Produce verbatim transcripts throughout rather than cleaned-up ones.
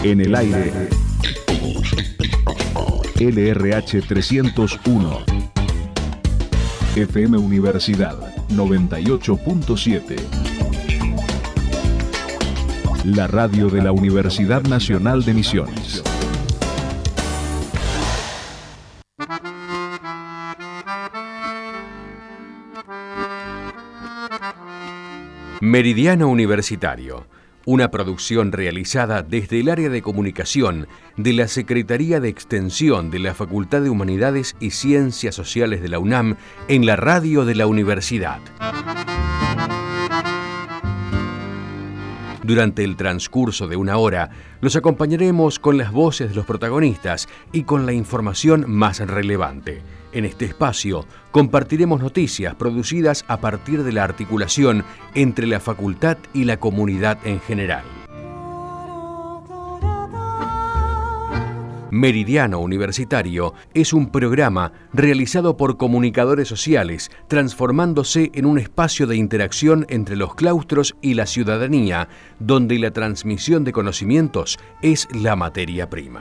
En el aire, L R H trescientos uno, F M Universidad noventa y ocho punto siete. La radio de la Universidad Nacional de Misiones. Meridiano Universitario, una producción realizada desde el área de comunicación de la Secretaría de Extensión de la Facultad de Humanidades y Ciencias Sociales de la UNAM en la radio de la universidad. Durante el transcurso de una hora, los acompañaremos con las voces de los protagonistas y con la información más relevante. En este espacio compartiremos noticias producidas a partir de la articulación entre la facultad y la comunidad en general. Meridiano Universitario es un programa realizado por comunicadores sociales, transformándose en un espacio de interacción entre los claustros y la ciudadanía, donde la transmisión de conocimientos es la materia prima.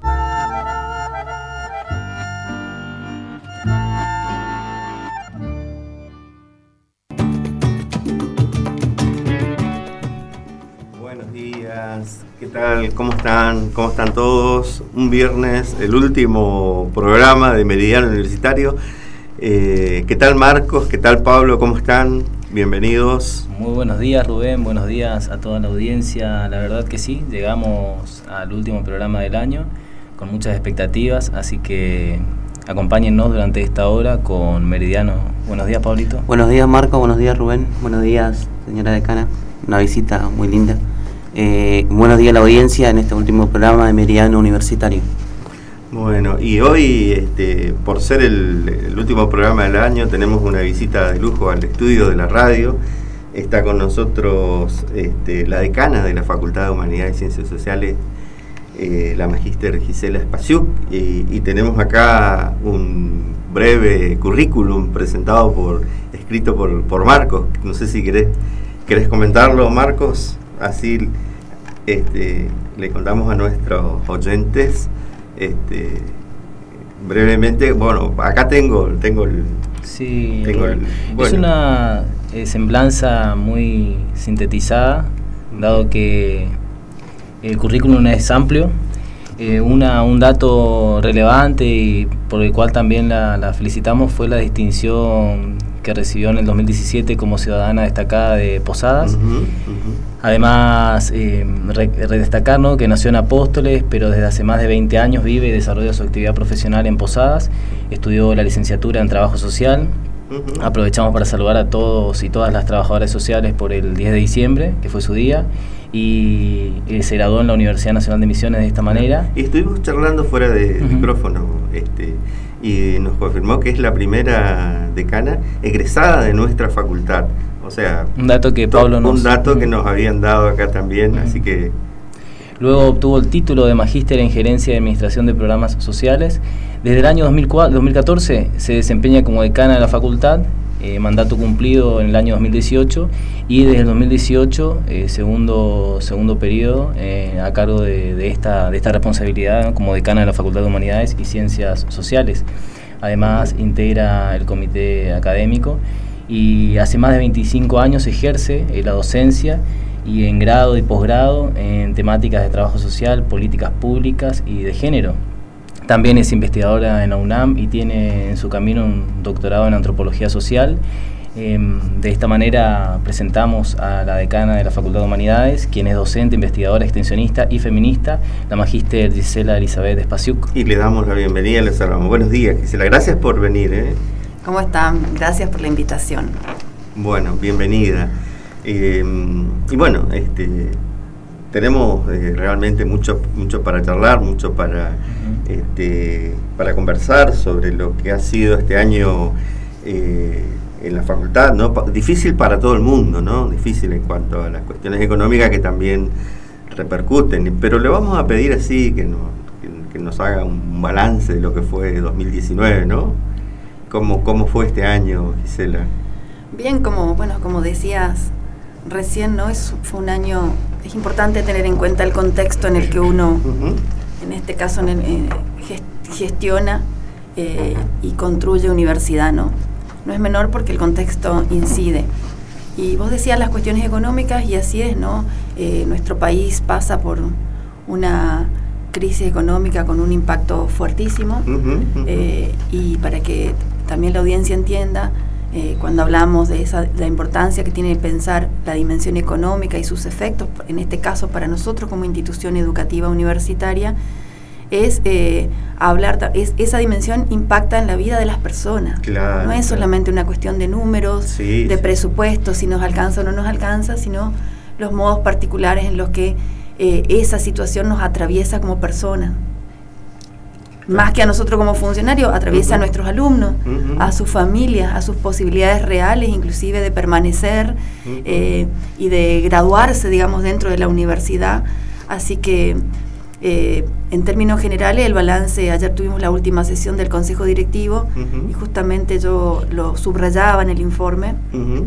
¿Qué tal? ¿Cómo están? ¿Cómo están todos? Un viernes, el último programa de Meridiano Universitario. Eh, ¿Qué tal, Marcos? ¿Qué tal, Pablo? ¿Cómo están? Bienvenidos. Muy buenos días, Rubén. Buenos días a toda la audiencia. La verdad que sí, llegamos al último programa del año con muchas expectativas, así que acompáñennos durante esta hora con Meridiano. Buenos días, Pablito. Buenos días, Marco. Buenos días, Rubén. Buenos días, señora decana. Una visita muy linda. Eh, buenos días a la audiencia en este último programa de Meridiano Universitario. Bueno, y hoy, este, por ser el, el último programa del año, tenemos una visita de lujo al estudio de la radio. Está con nosotros este, la decana de la Facultad de Humanidades y Ciencias Sociales, eh, la magíster Gisela Spasiuk, y, y tenemos acá un breve currículum presentado por, escrito por, por Marcos. No sé si querés, querés comentarlo, Marcos. Así este, le contamos a nuestros oyentes este, brevemente. Bueno, acá tengo, tengo el... Sí, tengo el, bueno. Es una eh, semblanza muy sintetizada, dado que el currículum es amplio. Eh, una, un dato relevante y por el cual también la, la felicitamos fue la distinción que recibió en el dos mil diecisiete como ciudadana destacada de Posadas. Uh-huh, uh-huh. Además, eh, re, re destacar, ¿no?, que nació en Apóstoles, pero desde hace más de veinte años vive y desarrolla su actividad profesional en Posadas. Estudió la licenciatura en Trabajo Social. Uh-huh. Aprovechamos para saludar a todos y todas las trabajadoras sociales por el diez de diciembre, que fue su día, y eh, se graduó en la Universidad Nacional de Misiones de esta manera. Y estuvimos charlando fuera de uh-huh. micrófono, este, y nos confirmó que es la primera decana egresada de nuestra facultad. O sea, un dato que Pablo nos... Un dato que nos habían dado acá también, uh-huh. así que... Luego obtuvo el título de Magíster en Gerencia y Administración de Programas Sociales. Desde el año dos mil catorce se desempeña como decana de la facultad, eh, mandato cumplido en el año dos mil dieciocho, y desde el dos mil dieciocho, eh, segundo, segundo periodo, eh, a cargo de, de, esta, de esta responsabilidad, ¿no?, como decana de la Facultad de Humanidades y Ciencias Sociales. Además, integra el comité académico y hace más de veinticinco años ejerce eh, la docencia y en grado y posgrado en temáticas de trabajo social, políticas públicas y de género. También es investigadora en la UNAM y tiene en su camino un doctorado en antropología social. Eh, de esta manera presentamos a la decana de la Facultad de Humanidades, quien es docente, investigadora, extensionista y feminista, la magíster Gisela Elizabeth Spasiuk. Y le damos la bienvenida, le saludamos. Buenos días, Gisela, gracias por venir. ¿eh? ¿Cómo están? Gracias por la invitación. Bueno, bienvenida. Eh, y bueno, este, tenemos eh, realmente mucho, mucho para charlar, mucho para, uh-huh. este, para conversar sobre lo que ha sido este año eh, en la facultad, ¿no? Difícil para todo el mundo, ¿no? Difícil en cuanto a las cuestiones económicas que también repercuten, pero le vamos a pedir así que, no, que, que nos haga un balance de lo que fue dos mil diecinueve, ¿no? ¿Cómo, cómo fue este año, Gisela? Bien, como bueno, como decías recién, ¿no? Es, fue un año es importante tener en cuenta el contexto en el que uno, uh-huh. en este caso, en el, eh, gestiona eh, y construye universidad, ¿no? No es menor porque el contexto incide. Y vos decías las cuestiones económicas, y así es, ¿no? Eh, nuestro país pasa por una crisis económica con un impacto fuertísimo, uh-huh, uh-huh. Eh, y para que también la audiencia entienda, eh, cuando hablamos de esa, de la importancia que tiene pensar la dimensión económica y sus efectos, en este caso para nosotros como institución educativa universitaria, es eh, hablar, es, esa dimensión impacta en la vida de las personas. Claro, no es claro. solamente una cuestión de números, sí, de sí. presupuesto, si nos alcanza o no nos alcanza, sino los modos particulares en los que eh, esa situación nos atraviesa como personas. Claro. Más que a nosotros como funcionarios, atraviesa uh-huh. a nuestros alumnos, uh-huh. a sus familias, a sus posibilidades reales, inclusive de permanecer uh-huh. eh, y de graduarse, digamos, dentro de la universidad. Así que Eh, en términos generales, el balance, ayer tuvimos la última sesión del Consejo Directivo, uh-huh. y justamente yo lo subrayaba en el informe, uh-huh.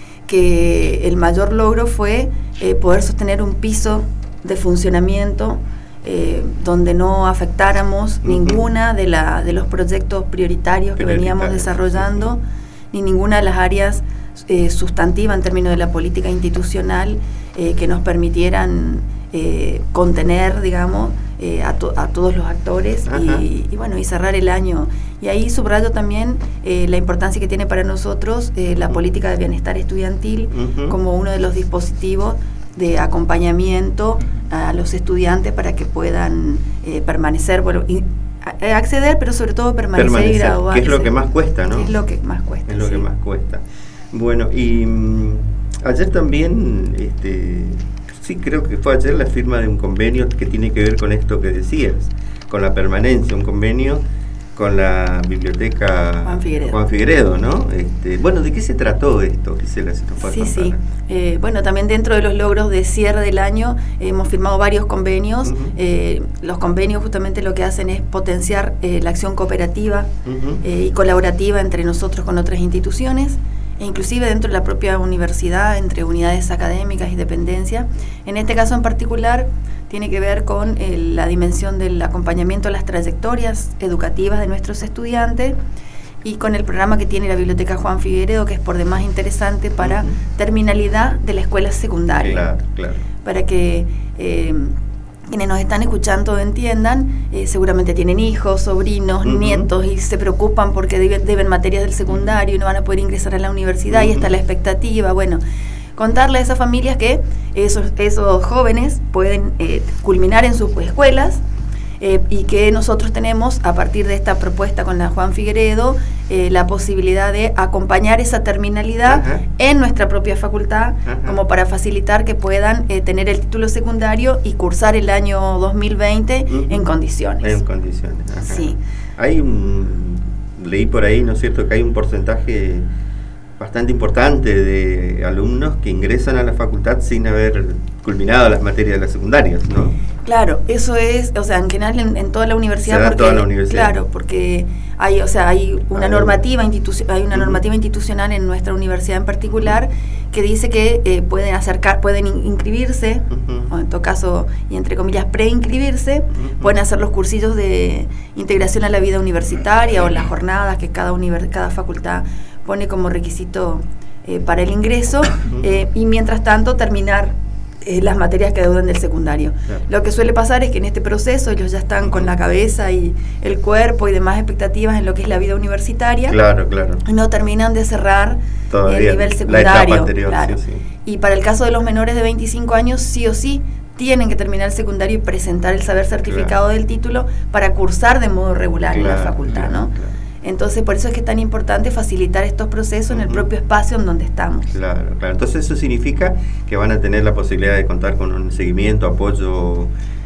que el mayor logro fue eh, poder sostener un piso de funcionamiento eh, donde no afectáramos uh-huh. ninguna de, la, de los proyectos prioritarios que veníamos desarrollando, sí, sí. ni ninguna de las áreas eh, sustantivas en términos de la política institucional eh, que nos permitieran Eh, contener, digamos, eh, a, to- a todos los actores y, y bueno, y cerrar el año. Y ahí subrayo también eh, la importancia que tiene para nosotros eh, la política de bienestar estudiantil uh-huh. como uno de los dispositivos de acompañamiento a los estudiantes para que puedan eh, permanecer, bueno, y, a, acceder, pero sobre todo permanecer, permanecer y graduarse. Que es lo que más cuesta, ¿no? Es lo que más cuesta. Es lo sí. que más cuesta. Bueno, y mmm, ayer también, este... sí, creo que fue ayer la firma de un convenio que tiene que ver con esto que decías, con la permanencia, un convenio con la biblioteca Juan Figueredo, Juan Figueredo, ¿no? Este, bueno, ¿de qué se trató esto, Gisela, si nos puedes Sí, contar? sí. Eh, bueno, también dentro de los logros de cierre del año eh, hemos firmado varios convenios. Uh-huh. Eh, los convenios justamente lo que hacen es potenciar eh, la acción cooperativa uh-huh. eh, y colaborativa entre nosotros con otras instituciones, e inclusive dentro de la propia universidad, entre unidades académicas y dependencias. En este caso en particular, tiene que ver con eh, la dimensión del acompañamiento a las trayectorias educativas de nuestros estudiantes y con el programa que tiene la Biblioteca Juan Figueredo, que es por demás interesante para uh-huh. terminalidad de la escuela secundaria. Claro, claro. Para que eh, quienes nos están escuchando entiendan, eh, seguramente tienen hijos, sobrinos, uh-huh. nietos y se preocupan porque deben, deben materias del secundario y no van a poder ingresar a la universidad uh-huh. y está la expectativa. Bueno, contarle a esas familias que esos, esos jóvenes pueden eh, culminar en sus escuelas eh, y que nosotros tenemos, a partir de esta propuesta con la Juan Figueredo, eh, la posibilidad de acompañar esa terminalidad Ajá. en nuestra propia facultad, Ajá. como para facilitar que puedan eh, tener el título secundario y cursar el año dos mil veinte uh-huh. en condiciones. En condiciones. Ajá. Sí. Hay un, leí por ahí, ¿no es cierto?, que hay un porcentaje bastante importante de alumnos que ingresan a la facultad sin haber culminado las materias de las secundarias, ¿no? Claro, eso es, o sea, en general en, en toda la universidad, Se da porque, toda la universidad. Claro, porque hay, o sea, hay una hay normativa institu- hay una uh-huh. normativa institucional en nuestra universidad en particular que dice que eh, pueden acercar, pueden in- inscribirse, uh-huh. o en todo caso, y entre comillas, preinscribirse, uh-huh. pueden hacer los cursillos de integración a la vida universitaria uh-huh. o las jornadas que cada univers- cada facultad pone como requisito eh, para el ingreso, uh-huh. eh, y mientras tanto terminar Eh, las materias que deudan del secundario. Claro. Lo que suele pasar es que en este proceso ellos ya están uh-huh. con la cabeza y el cuerpo y demás expectativas en lo que es la vida universitaria. Claro, claro. Y no terminan de cerrar Todavía el nivel secundario. La etapa anterior, claro. sí, sí. Y para el caso de los menores de veinticinco años, sí o sí, tienen que terminar el secundario y presentar el saber certificado claro. del título para cursar de modo regular claro, en la facultad, claro, ¿no? Claro. Entonces, por eso es que es tan importante facilitar estos procesos uh-huh. en el propio espacio en donde estamos. Claro, claro. Entonces eso significa que van a tener la posibilidad de contar con un seguimiento, apoyo,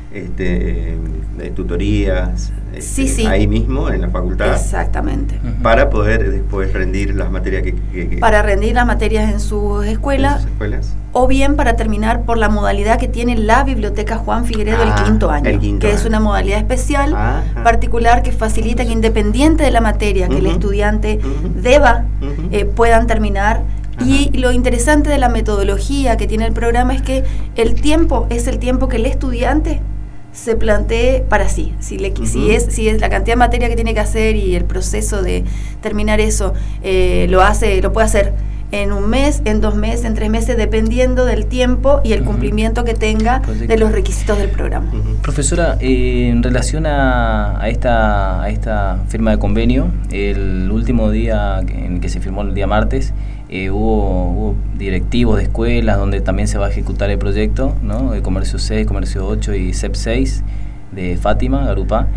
este, de tutorías, este, sí, sí. ahí mismo en la facultad. Exactamente. Uh-huh. Para poder después rendir las materias que, que, que... Para rendir las materias en sus escuelas. ¿En sus escuelas? O bien para terminar por la modalidad que tiene la Biblioteca Juan Figueredo ah, el quinto año, el quinto que año. es una modalidad especial, Ajá. particular, que facilita que independiente de la materia uh-huh. que el estudiante uh-huh. deba, uh-huh. eh, puedan terminar Ajá. Y lo interesante de la metodología que tiene el programa es que el tiempo es el tiempo que el estudiante se plantee para sí. Si, le, uh-huh. si, es, si es la cantidad de materia que tiene que hacer y el proceso de terminar eso, eh, lo hace, lo puede hacer en un mes, en dos meses, en tres meses, dependiendo del tiempo y el uh-huh. cumplimiento que tenga Proyecto. de los requisitos del programa. Uh-huh. Profesora, eh, en relación a, a, esta, a esta firma de convenio, el último día en que se firmó, el día martes, eh, hubo, hubo directivos de escuelas donde también se va a ejecutar el proyecto, ¿no? De Comercio seis, Comercio ocho y C E P seis de Fátima, Garupá.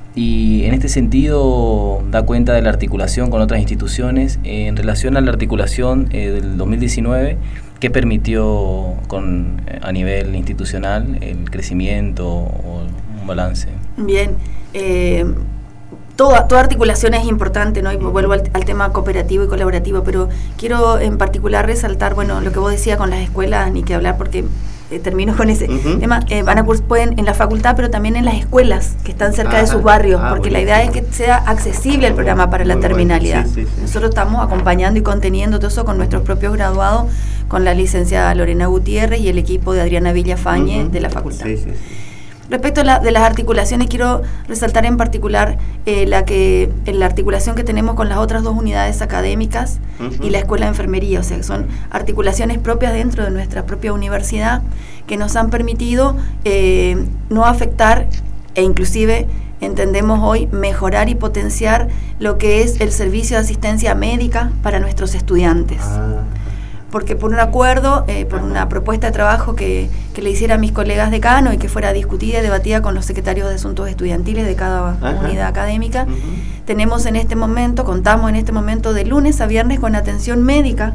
Y en este sentido da cuenta de la articulación con otras instituciones eh, en relación a la articulación eh, del dos mil diecinueve que permitió con, eh, a nivel institucional el crecimiento o un balance. Bien, eh, toda, toda articulación es importante, ¿no? Y vuelvo al, al tema cooperativo y colaborativo, pero quiero en particular resaltar, bueno, lo que vos decías con las escuelas, ni que hablar porque... Eh, termino con ese uh-huh. tema, eh, van a curs- pueden en la facultad, pero también en las escuelas que están cerca ah, de sus barrios, ah, porque bueno. la idea es que sea accesible el programa para Muy la terminalidad. Bueno. Sí, sí, sí. Nosotros estamos acompañando y conteniendo todo eso con nuestros propios graduados, con la licenciada Lorena Gutiérrez y el equipo de Adriana Villafañe uh-huh. de la facultad. Sí, sí, sí. Respecto a la, de las articulaciones, quiero resaltar en particular eh, la que eh, la articulación que tenemos con las otras dos unidades académicas uh-huh. y la Escuela de Enfermería, o sea, son articulaciones propias dentro de nuestra propia universidad que nos han permitido eh, no afectar e inclusive entendemos hoy mejorar y potenciar lo que es el servicio de asistencia médica para nuestros estudiantes. Ah. Porque por un acuerdo, eh, por una propuesta de trabajo que, que le hiciera a mis colegas decanos y que fuera discutida y debatida con los secretarios de asuntos estudiantiles de cada Ajá. unidad académica, uh-huh. tenemos en este momento, contamos en este momento de lunes a viernes con atención médica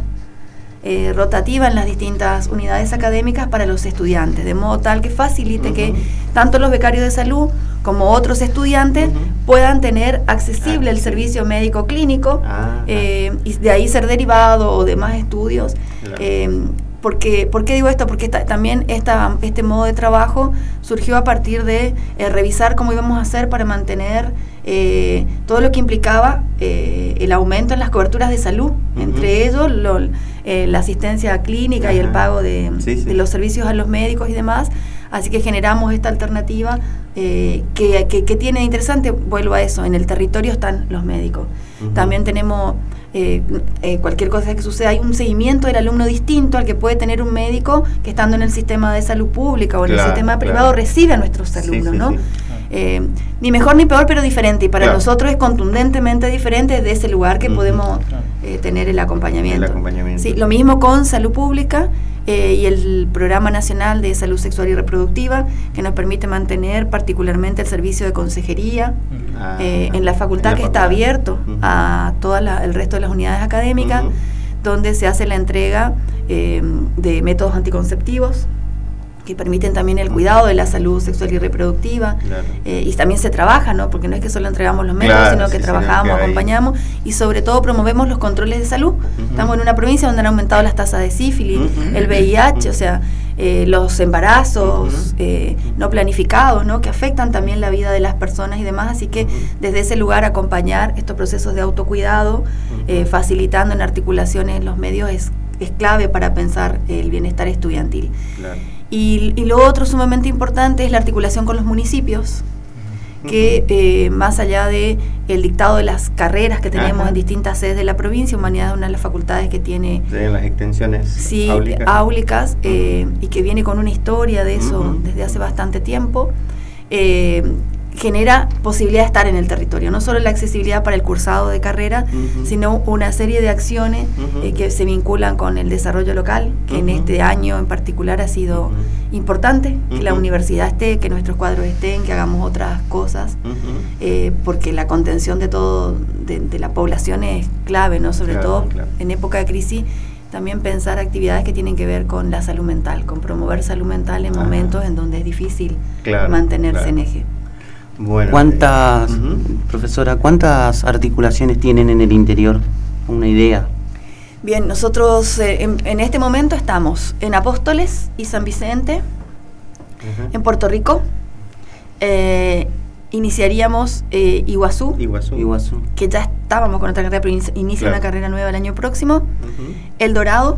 eh, rotativa en las distintas unidades académicas para los estudiantes, de modo tal que facilite uh-huh. que tanto los becarios de salud como otros estudiantes uh-huh. puedan tener accesible ah, el sí. servicio médico clínico ah, eh, ah. y de ahí ser derivado o demás estudios. Claro. Eh, porque, ¿Por qué digo esto? Porque esta, también esta, este modo de trabajo surgió a partir de eh, revisar cómo íbamos a hacer para mantener eh, todo lo que implicaba eh, el aumento en las coberturas de salud, uh-huh. entre ellos lo, eh, la asistencia clínica Ajá. y el pago de, sí, sí. de los servicios a los médicos y demás. Así que generamos esta alternativa eh, que, que, que tiene de interesante, vuelvo a eso, en el territorio están los médicos. Uh-huh. También tenemos eh, eh, cualquier cosa que suceda, hay un seguimiento del alumno distinto al que puede tener un médico que estando en el sistema de salud pública o en claro, el sistema privado claro. recibe a nuestros alumnos, sí, sí, ¿no? Sí. Eh, ni mejor ni peor, pero diferente, y para claro. nosotros es contundentemente diferente desde ese lugar que uh-huh. podemos eh, tener el acompañamiento. el acompañamiento. Sí, lo mismo con salud pública. Eh, y el Programa Nacional de Salud Sexual y Reproductiva, que nos permite mantener particularmente el servicio de consejería ah, eh, en la facultad, en la que facultad. está abierto uh-huh. a todo el resto de las unidades académicas, uh-huh. donde se hace la entrega eh, de métodos anticonceptivos que permiten también el cuidado de la salud sexual y reproductiva, claro. eh, y también se trabaja, ¿no? Porque no es que solo entregamos los métodos, claro, sino que sí, trabajamos, que acompañamos y sobre todo promovemos los controles de salud. Uh-huh. Estamos en una provincia donde han aumentado las tasas de sífilis, uh-huh. el V I H, uh-huh. o sea, eh, los embarazos uh-huh. eh, no planificados, ¿no? Que afectan también la vida de las personas y demás, así que uh-huh. desde ese lugar acompañar estos procesos de autocuidado, uh-huh. eh, facilitando en articulaciones los medios es, es clave para pensar el bienestar estudiantil. Claro. Y, y lo otro sumamente importante es la articulación con los municipios, que eh, más allá de el dictado de las carreras que tenemos Ajá. en distintas sedes de la provincia, Humanidades es una de las facultades que tiene sí, las extensiones sí, áulicas, áulicas eh, uh-huh. y que viene con una historia de eso uh-huh. desde hace bastante tiempo, eh, genera posibilidad de estar en el territorio, no solo la accesibilidad para el cursado de carrera, uh-huh. sino una serie de acciones uh-huh. eh, que se vinculan con el desarrollo local, que uh-huh. en este año en particular ha sido uh-huh. importante, uh-huh. que la universidad esté, que nuestros cuadros estén, que hagamos otras cosas, uh-huh. eh, porque la contención de todo, de, de la población es clave, ¿no? Sobre claro, todo claro. en época de crisis, también pensar actividades que tienen que ver con la salud mental, con promover salud mental en uh-huh. momentos en donde es difícil claro, mantenerse claro. en eje. Bueno, ¿Cuántas, eh, uh-huh. profesora, cuántas articulaciones tienen en el interior? Una idea. Bien, nosotros eh, en, en este momento estamos en Apóstoles y San Vicente, uh-huh. en Puerto Rico, eh, iniciaríamos eh, Iguazú, Iguazú. Iguazú. que ya estábamos con otra carrera, pero inicia, inicia Claro. una carrera nueva el año próximo. Ujú. El Dorado.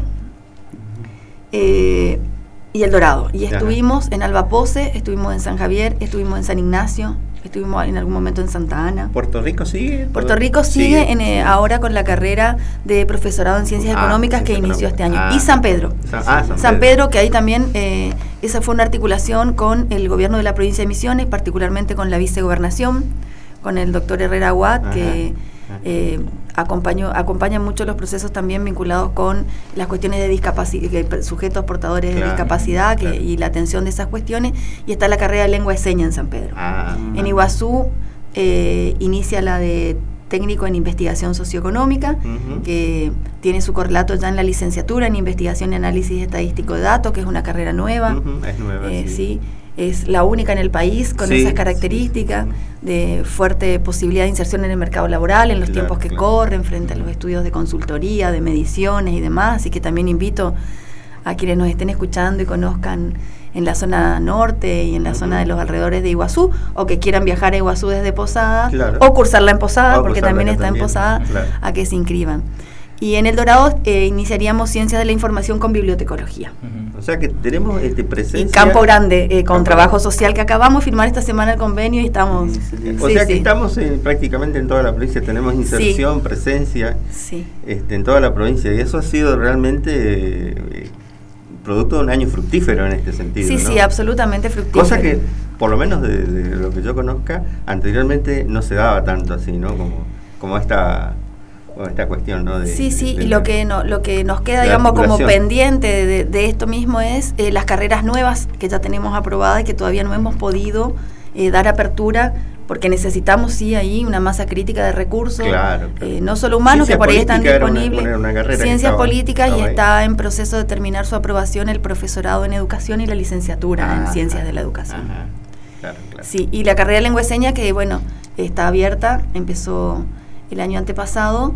Eh, y El Dorado. Y Ajá. estuvimos en Albapoce, estuvimos en San Javier, estuvimos en San Ignacio, estuvimos en algún momento en Santa Ana. ¿Puerto Rico sigue? Puerto Rico sigue, en, eh, ahora con la carrera de profesorado en ciencias Ah, económicas que ciencias inició este año. económicas. Y San Pedro. San, ah, San, San Pedro, que ahí también, eh, esa fue una articulación con el gobierno de la provincia de Misiones, particularmente con la vicegobernación, con el doctor Herrera Aguad, Ajá. que eh, acompañó, acompaña mucho los procesos también vinculados con las cuestiones de discapacidad, sujetos portadores Claro, de discapacidad que, claro. y la atención de esas cuestiones, y está la carrera de lengua de señas en San Pedro. Ah, En Iguazú eh, inicia la de técnico en investigación socioeconómica, Ujú. que tiene su correlato ya en la licenciatura en investigación y análisis estadístico de datos, que es una carrera nueva. Ujú, es nueva, Eh, sí. sí, es la única en el país con Sí, esas características sí. de fuerte posibilidad de inserción en el mercado laboral, en los Claro, tiempos que claro. corren, frente a los estudios de consultoría, de mediciones y demás. Así que también invito a quienes nos estén escuchando y conozcan en la zona norte y en la Ujú. zona de los alrededores de Iguazú, o que quieran viajar a Iguazú desde Posada, Claro. o cursarla en Posada, O porque cursarla también acá está en también, Posada, claro. a que se inscriban. Y en El Dorado eh, iniciaríamos Ciencias de la Información con Bibliotecología. Ujú. O sea que tenemos este, presencia. Y Campo Grande, eh, con Campo trabajo Grande. social, que acabamos de firmar esta semana el convenio y estamos... Excelente. O Sí, sea que sí. estamos en- prácticamente en toda la provincia, tenemos inserción, presencia Sí. este, en toda la provincia, y eso ha sido realmente eh, producto de un año fructífero en este sentido. Sí, ¿no? sí, absolutamente fructífero. Cosa que, por lo menos de, de lo que yo conozca, anteriormente no se daba tanto así, ¿no? Como, como esta, como esta cuestión, ¿no? De, Sí, sí, de- y de- lo que, no, lo que nos queda, la digamos, como articulación. pendiente de, de esto mismo es eh, las carreras nuevas que ya tenemos aprobadas y que todavía no hemos podido eh, dar apertura, porque necesitamos, sí, ahí una masa crítica de recursos, Claro, claro. eh, no solo humanos, Ciencia que por ahí están política era una- disponibles, una- una carrera que ciencias estaba- políticas, y estaba ahí. está en proceso de terminar su aprobación el profesorado en educación y la licenciatura en Ah, ciencias ah, de la educación. ajá. Claro, claro. Sí, y la carrera de lengua de señas que, bueno, está abierta, empezó el año antepasado,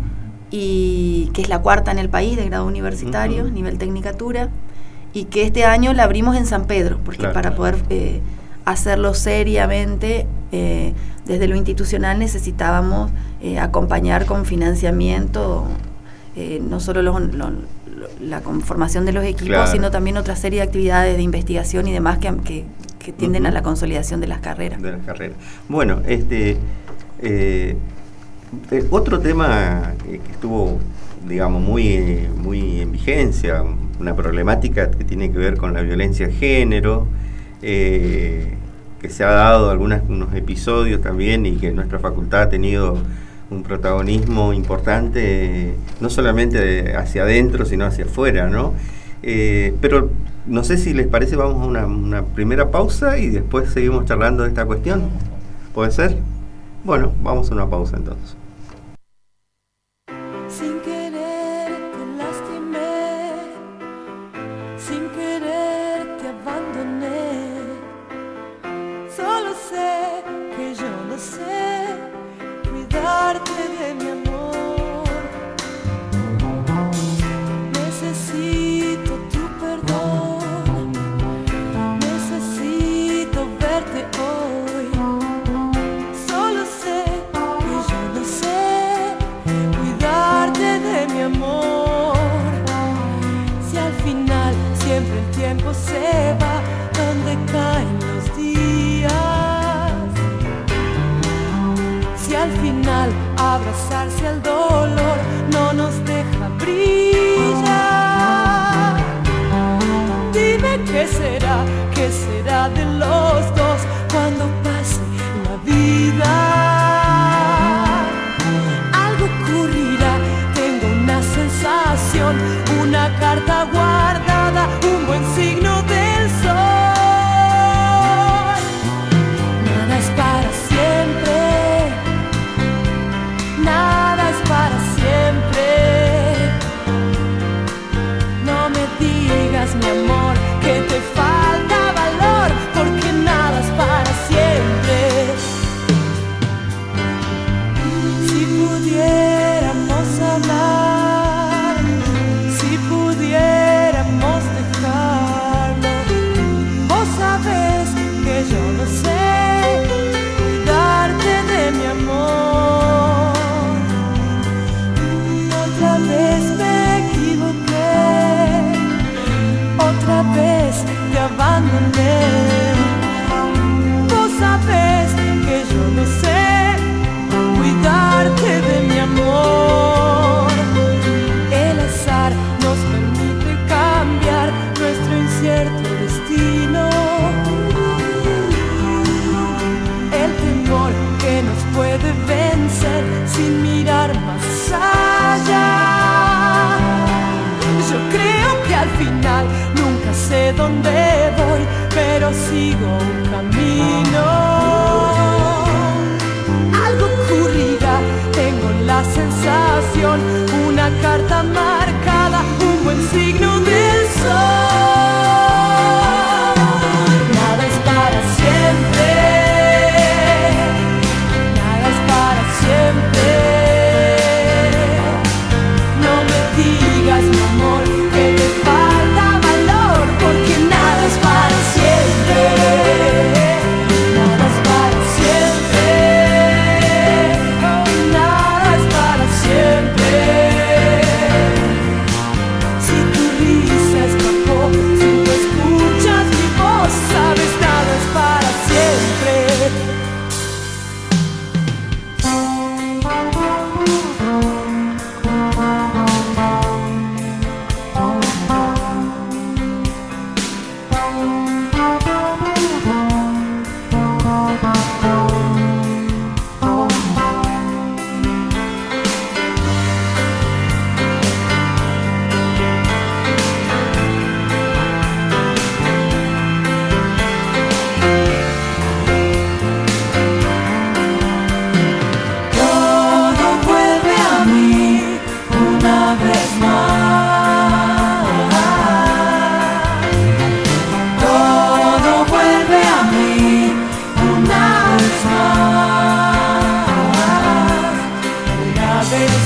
y que es la cuarta en el país de grado universitario, Ujú. nivel tecnicatura, y que este año la abrimos en San Pedro, porque Claro, para claro. poder eh, hacerlo seriamente, eh, desde lo institucional necesitábamos eh, acompañar con financiamiento, eh, no solo los- lo- lo- la conformación de los equipos, Claro. sino también otra serie de actividades de investigación y demás que, que, que tienden Ujú. a la consolidación de las carreras. De las carreras. Bueno, este eh, eh, otro tema eh, que estuvo, digamos, muy, eh, muy en vigencia, una problemática que tiene que ver con la violencia de género, eh, que se ha dado algunos unos episodios también, y que nuestra facultad ha tenido un protagonismo importante, eh, no solamente de- hacia adentro, sino hacia afuera, ¿no? Eh, pero no sé si les parece, vamos a una, una primera pausa y después seguimos charlando de esta cuestión. ¿Puede ser? Bueno, vamos a una pausa entonces. Sin querer te lastimé, sin querer te abandoné. Solo sé que yo no sé cuidarte de mi amor. Necesito tu perdón, necesito verte hoy. Solo sé que yo no sé cuidarte de mi amor. Si al final siempre el tiempo se va donde caen los días. Si al final abrazarse al dolor no nos deja brillar. Dime qué será, qué será de los dos cuando pase la vida. Algo ocurrirá, tengo una sensación, una carta guardada, un buen signo del sol. Nada es para siempre, nada es para siempre. No me digas, mi amor, que te falta valor, porque nada es para siempre. Si pudiéramos hablar, si pudiéramos dejarlo, vos sabés que yo no sé cuidar final. Nunca sé dónde voy, pero sigo un camino. Algo ocurrirá, tengo la sensación, una carta marcada, un buen signo del sol. Nada es para siempre, nada es para siempre. No me digas, mi amor, que te falta valor, porque nada es para siempre. Nada es para siempre. Oh, nada es para siempre. Si tu risa escapó, si tú escuchas mi voz, sabes, nada es para siempre. Todo vuelve a mí una vez más. Todo vuelve a mí una vez más. Una vez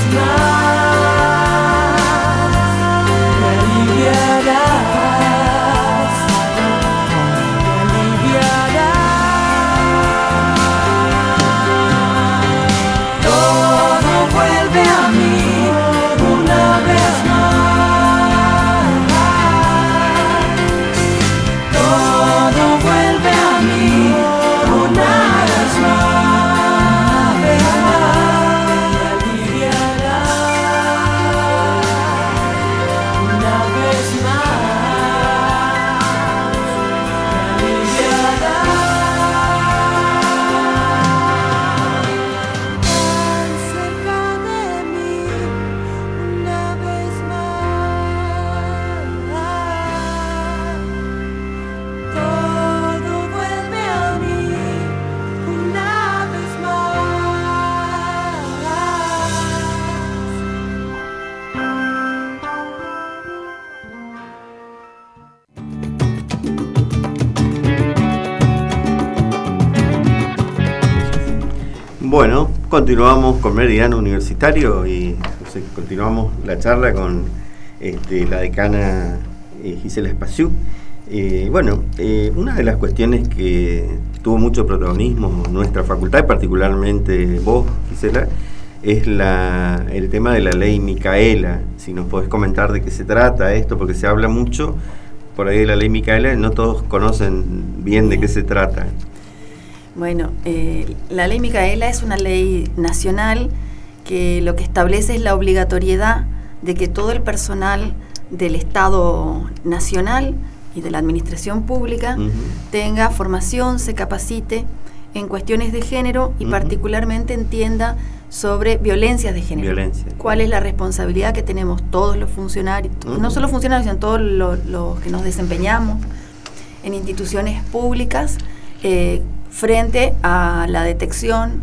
más. Me aliviarás. Me aliviarás. Todo vuelve a mí una vez más. Todo vuelve a mí una vez más. Me aliviarás. Una vez más. Me aliviarás. Tan cerca de mí una vez más. Todo vuelve a mí una vez más. Bueno, continuamos con Meridiano Universitario y no sé, continuamos la charla con este, la decana eh, Gisela Espaciuk. Eh, bueno, eh, una de las cuestiones que tuvo mucho protagonismo en nuestra facultad, y particularmente vos, Gisela, es la, el tema de la ley Micaela. Si nos podés comentar de qué se trata esto, porque se habla mucho por ahí de la ley Micaela y no todos conocen bien de qué se trata. Bueno, eh, la ley Micaela es una ley nacional que lo que establece es la obligatoriedad de que todo el personal del Estado nacional y de la administración pública uh-huh. tenga formación, se capacite en cuestiones de género y uh-huh. particularmente entienda sobre violencias de género. Violencia. ¿Cuál es la responsabilidad que tenemos todos los funcionarios, uh-huh. no solo funcionarios, sino todos los, los que nos desempeñamos en instituciones públicas, eh, frente a la detección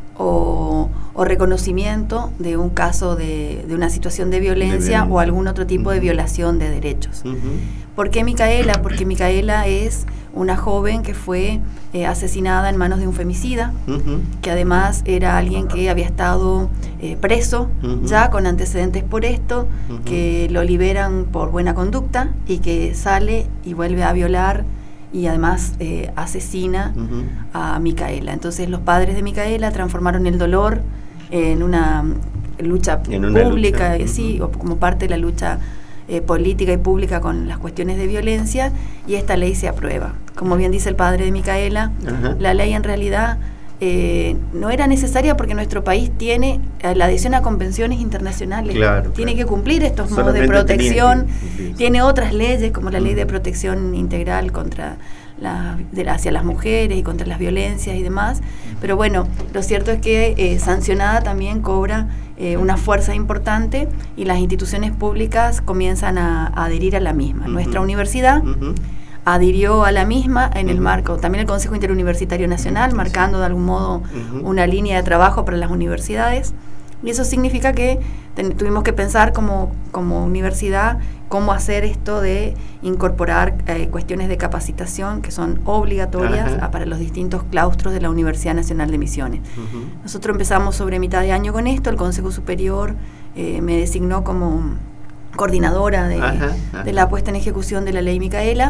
o, o reconocimiento de un caso de, de una situación de violencia, de violencia o algún otro tipo uh-huh. de violación de derechos? Uh-huh. ¿Por qué Micaela? Porque Micaela es una joven que fue eh, asesinada en manos de un femicida, uh-huh. que además era alguien que había estado eh, preso uh-huh. ya con antecedentes por esto, uh-huh. que lo liberan por buena conducta y que sale y vuelve a violar y además eh, asesina uh-huh. a Micaela. Entonces los padres de Micaela transformaron el dolor en una lucha en una pública, lucha. sí, uh-huh. o como parte de la lucha eh, política y pública con las cuestiones de violencia, y esta ley se aprueba. Como bien dice el padre de Micaela, uh-huh. la ley en realidad eh, no era necesaria porque nuestro país tiene la adhesión a convenciones internacionales, claro, tiene claro. que cumplir estos modos de protección, tiene otras leyes como la ley de protección integral contra la, de, hacia las mujeres y contra las violencias y demás, pero bueno, lo cierto es que eh, sancionada también cobra eh, una fuerza importante y las instituciones públicas comienzan a, a adherir a la misma. Uh-huh. Nuestra universidad uh-huh. adhirió a la misma en uh-huh. el marco, también el Consejo Interuniversitario Nacional, uh-huh. marcando de algún modo uh-huh. una línea de trabajo para las universidades, y eso significa que ten, tuvimos que pensar como, como universidad cómo hacer esto de incorporar eh, cuestiones de capacitación que son obligatorias a, para los distintos claustros de la Universidad Nacional de Misiones. Uh-huh. Nosotros empezamos sobre mitad de año con esto, el Consejo Superior eh, me designó como coordinadora de, ajá, ajá. de la puesta en ejecución de la Ley Micaela,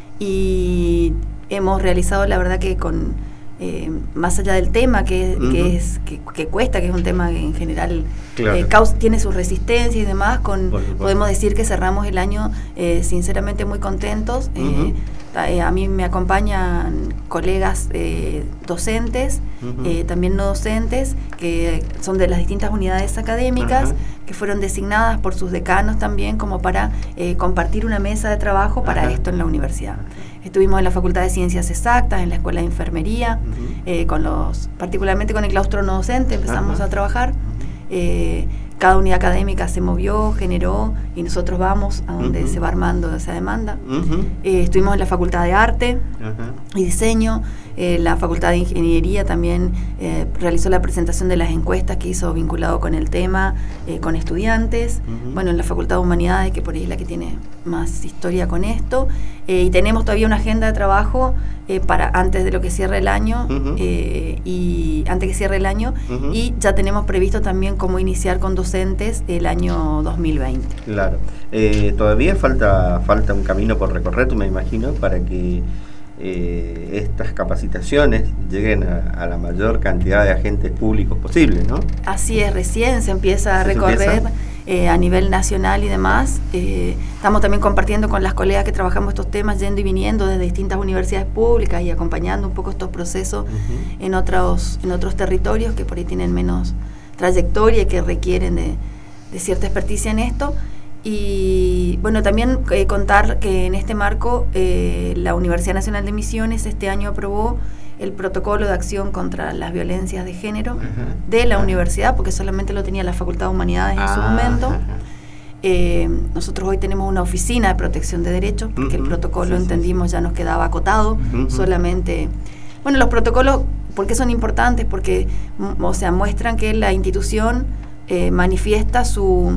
y hemos realizado, la verdad que con Eh, más allá del tema que, uh-huh. que es que, que cuesta, que es un tema que en general claro. eh, causa, tiene su resistencia y demás, con podemos decir que cerramos el año eh, sinceramente muy contentos. Uh-huh. eh, eh, a mí me acompañan colegas eh, docentes, uh-huh. eh, también no docentes, que son de las distintas unidades académicas, uh-huh. que fueron designadas por sus decanos también como para eh, compartir una mesa de trabajo para uh-huh. esto en la universidad. Estuvimos en la Facultad de Ciencias Exactas, en la Escuela de Enfermería, uh-huh. eh, con los, particularmente con el claustro no docente, empezamos uh-huh. a trabajar. Eh, cada unidad académica se movió, generó, y nosotros vamos a donde uh-huh. se va armando esa demanda. Uh-huh. Eh, estuvimos en la Facultad de Arte uh-huh. y Diseño, eh, la Facultad de Ingeniería también eh, realizó la presentación de las encuestas que hizo vinculado con el tema, eh, con estudiantes. Uh-huh. Bueno, en la Facultad de Humanidades, que por ahí es la que tiene más historia con esto, eh, y tenemos todavía una agenda de trabajo eh, para antes de lo que cierre el año, uh-huh. eh, y antes que cierre el año, uh-huh. y ya tenemos previsto también cómo iniciar con docentes el año dos mil veinte. Claro, eh, todavía falta falta un camino por recorrer, me imagino, para que eh, estas capacitaciones lleguen a, a la mayor cantidad de agentes públicos posible, ¿no? Así es, recién se empieza a recorrer eh, a nivel nacional y demás. Eh, estamos también compartiendo con las colegas que trabajamos estos temas, yendo y viniendo desde distintas universidades públicas y acompañando un poco estos procesos uh-huh. en otros en otros territorios que por ahí tienen menos trayectoria y que requieren de, de cierta experticia en esto. Y bueno, también eh, contar que en este marco eh, la Universidad Nacional de Misiones este año aprobó el protocolo de acción contra las violencias de género uh-huh. de la uh-huh. universidad, porque solamente lo tenía la Facultad de Humanidades uh-huh. en su momento. Uh-huh. Eh, nosotros hoy tenemos una oficina de protección de derechos, porque uh-huh. el protocolo sí, entendimos sí, sí. ya nos quedaba acotado, uh-huh. solamente... Bueno, los protocolos, ¿por qué son importantes? Porque, o sea, muestran que la institución eh, manifiesta su...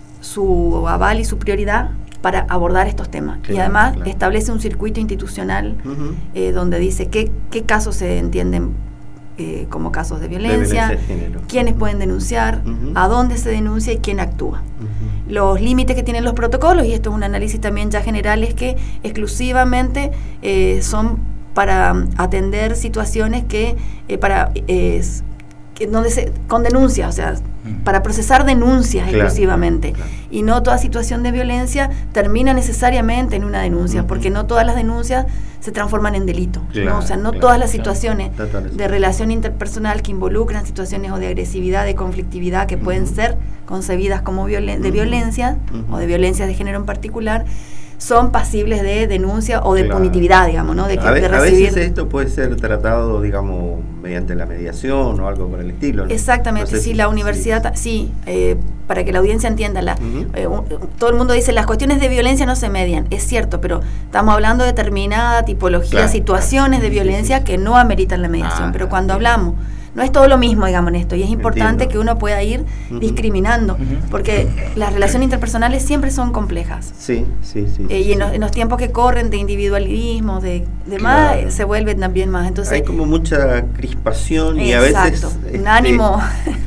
su aval y su prioridad para abordar estos temas. Claro, y además claro. establece un circuito institucional uh-huh. eh, donde dice qué, qué casos se entienden eh, como casos de violencia, de violencia quiénes pueden denunciar, uh-huh. a dónde se denuncia y quién actúa. Uh-huh. Los límites que tienen los protocolos, y esto es un análisis también ya general, es que exclusivamente eh, son para atender situaciones que, eh, para... Eh, donde se, con denuncias, o sea, uh-huh. para procesar denuncias claro, exclusivamente, claro, claro. y no toda situación de violencia termina necesariamente en una denuncia, uh-huh. porque no todas las denuncias se transforman en delito, claro, ¿no? O sea, no claro, todas las claro, situaciones claro. de relación interpersonal que involucran situaciones o de agresividad, de conflictividad que uh-huh. pueden ser concebidas como violen- de uh-huh. violencia uh-huh. o de violencia de género en particular, son pasibles de denuncia o de claro. punitividad, digamos, ¿no? De, que, a, ve- de recibir... a veces esto puede ser tratado, digamos, mediante la mediación o algo por el estilo, ¿no? Exactamente, no sé sí, si, la universidad, sí, sí eh, para que la audiencia entienda, la, uh-huh. eh, un, todo el mundo dice, las cuestiones de violencia no se median, es cierto, pero estamos hablando de determinada tipología, claro, situaciones claro. de violencia sí, sí, sí. que no ameritan la mediación, ah, pero cuando bien. hablamos... No es todo lo mismo, digamos, en esto, y es importante Entiendo. que uno pueda ir uh-huh. discriminando, uh-huh. porque las relaciones interpersonales siempre son complejas. Sí, sí, sí. Eh, sí, y en, sí. los, en los tiempos que corren de individualismo, de demás, claro. se vuelven también más. Entonces hay como mucha crispación y exacto, a veces... un este, ánimo...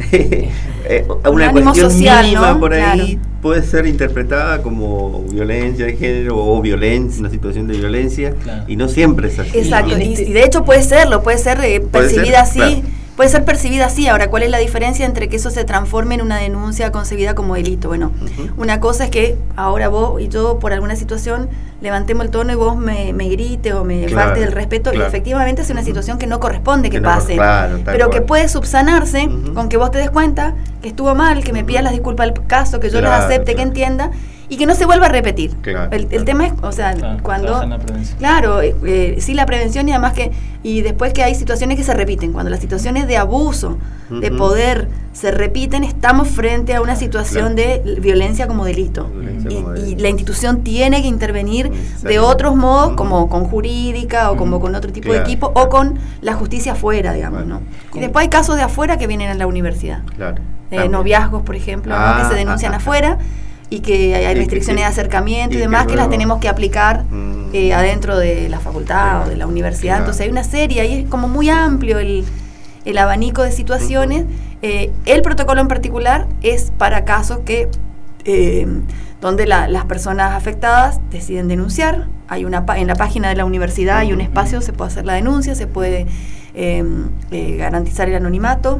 eh, una un ánimo cuestión social, mínima ¿no? por ahí Claro. puede ser interpretada como violencia de género o violencia, una situación de violencia, claro. y no siempre es así. Exacto, y, y de hecho puede serlo, puede ser eh, ¿Puede percibida ser? así... Claro. Puede ser percibida así. Ahora, ¿cuál es la diferencia entre que eso se transforme en una denuncia concebida como delito? Bueno, uh-huh. una cosa es que ahora vos y yo, por alguna situación, levantemos el tono y vos me, me grites o me claro, faltes del respeto, claro. y efectivamente es una uh-huh. situación que no corresponde que, que pase, no, claro, pero cual. que puede subsanarse uh-huh. con que vos te des cuenta que estuvo mal, que me uh-huh. pidas las disculpas del caso, que yo claro, las acepte, claro. que entienda, y que no se vuelva a repetir. Claro, el, el claro. tema es, o sea, Claro, cuando... trabajar en la prevención. Claro, eh, eh, sí, la prevención y además que... Y después que hay situaciones que se repiten. Cuando las situaciones de abuso, uh-huh. de poder, se repiten, estamos frente a una situación claro. de violencia como delito. Violencia y, como delito. Y la institución tiene que intervenir de otros modos, uh-huh. como con jurídica o uh-huh. como con otro tipo claro, de equipo, claro. o con la justicia afuera, digamos, bueno, ¿no? Y después hay casos de afuera que vienen a la universidad. Claro. Eh, noviazgos, por ejemplo, ah, ¿no? que se denuncian ah, afuera y que hay, hay restricciones que, de acercamiento y, y demás que, luego, que las tenemos que aplicar mm, eh, adentro de la facultad sí, o de la universidad. Claro. Entonces hay una serie, ahí es como muy amplio el, el abanico de situaciones. Uh-huh. Eh, el protocolo en particular es para casos que eh, donde la, las personas afectadas deciden denunciar. Hay una en la página de la universidad hay un espacio, se puede hacer la denuncia, se puede eh, eh, garantizar el anonimato.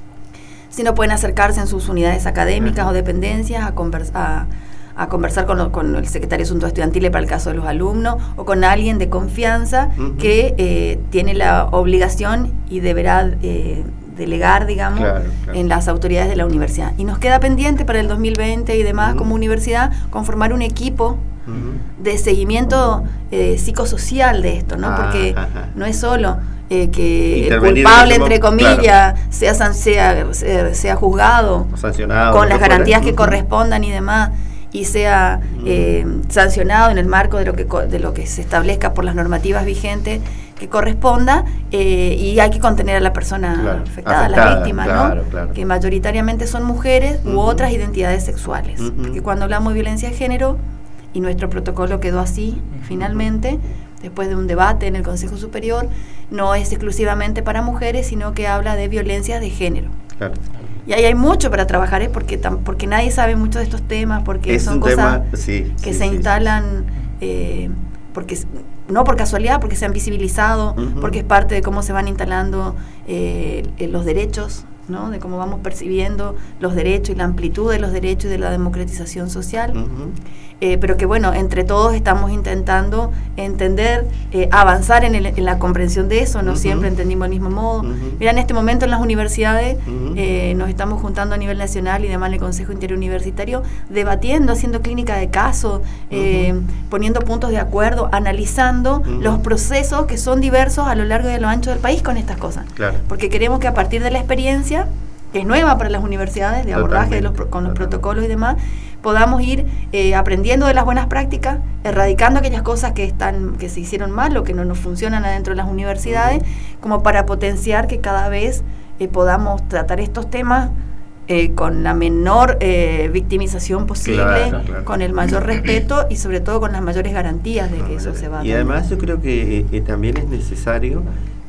Si no, pueden acercarse en sus unidades académicas uh-huh. o dependencias a, conversa, a, a conversar con, lo, con el secretario de Asuntos Estudiantiles para el caso de los alumnos o con alguien de confianza uh-huh. que eh, tiene la obligación y deberá eh, delegar, digamos, claro, claro. en las autoridades de la universidad. Y nos queda pendiente para el dos mil veinte y demás uh-huh. como universidad conformar un equipo uh-huh. de seguimiento eh, psicosocial de esto, ¿no? Ah, porque ajá. no es solo... Eh, que el culpable, entre comillas, claro. sea, sea, sea, sea juzgado sancionado, con las garantías fuera. que uh-huh. correspondan y demás, y sea uh-huh. eh, sancionado en el marco de lo que de lo que se establezca por las normativas vigentes que corresponda, eh, y hay que contener a la persona claro. afectada, afectada, a la víctima, claro, ¿no? Claro. Que mayoritariamente son mujeres uh-huh. u otras identidades sexuales. Uh-huh. Porque cuando hablamos de violencia de género, y nuestro protocolo quedó así, uh-huh. finalmente, después de un debate en el Consejo Superior, no es exclusivamente para mujeres, sino que habla de violencias de género. Claro. Y ahí hay mucho para trabajar, ¿eh? porque, tam, porque nadie sabe mucho de estos temas, porque es son cosas tema, sí, que sí, se sí, instalan, sí. Eh, porque no por casualidad, porque se han visibilizado, uh-huh. porque es parte de cómo se van instalando eh, los derechos, ¿no? De cómo vamos percibiendo los derechos y la amplitud de los derechos y de la democratización social. Uh-huh. Eh, pero que bueno, entre todos estamos intentando entender, eh, avanzar en, el, en la comprensión de eso, no uh-huh. siempre entendimos el mismo modo. Uh-huh. Mira, en este momento en las universidades uh-huh. eh, nos estamos juntando a nivel nacional y demás en el Consejo Interuniversitario, debatiendo, haciendo clínica de caso, eh, uh-huh. poniendo puntos de acuerdo, analizando uh-huh. los procesos que son diversos a lo largo y a lo ancho del país con estas cosas. Claro. Porque queremos que a partir de la experiencia, que es nueva para las universidades, de abordaje de los, con los protocolos y demás, podamos ir eh, aprendiendo de las buenas prácticas, erradicando aquellas cosas que están que se hicieron mal o que no nos funcionan adentro de las universidades, uh-huh. como para potenciar que cada vez eh, podamos tratar estos temas eh, con la menor eh, victimización posible, claro, claro. con el mayor respeto y sobre todo con las mayores garantías de que no, eso se va a dar. Y además yo creo que eh, también es necesario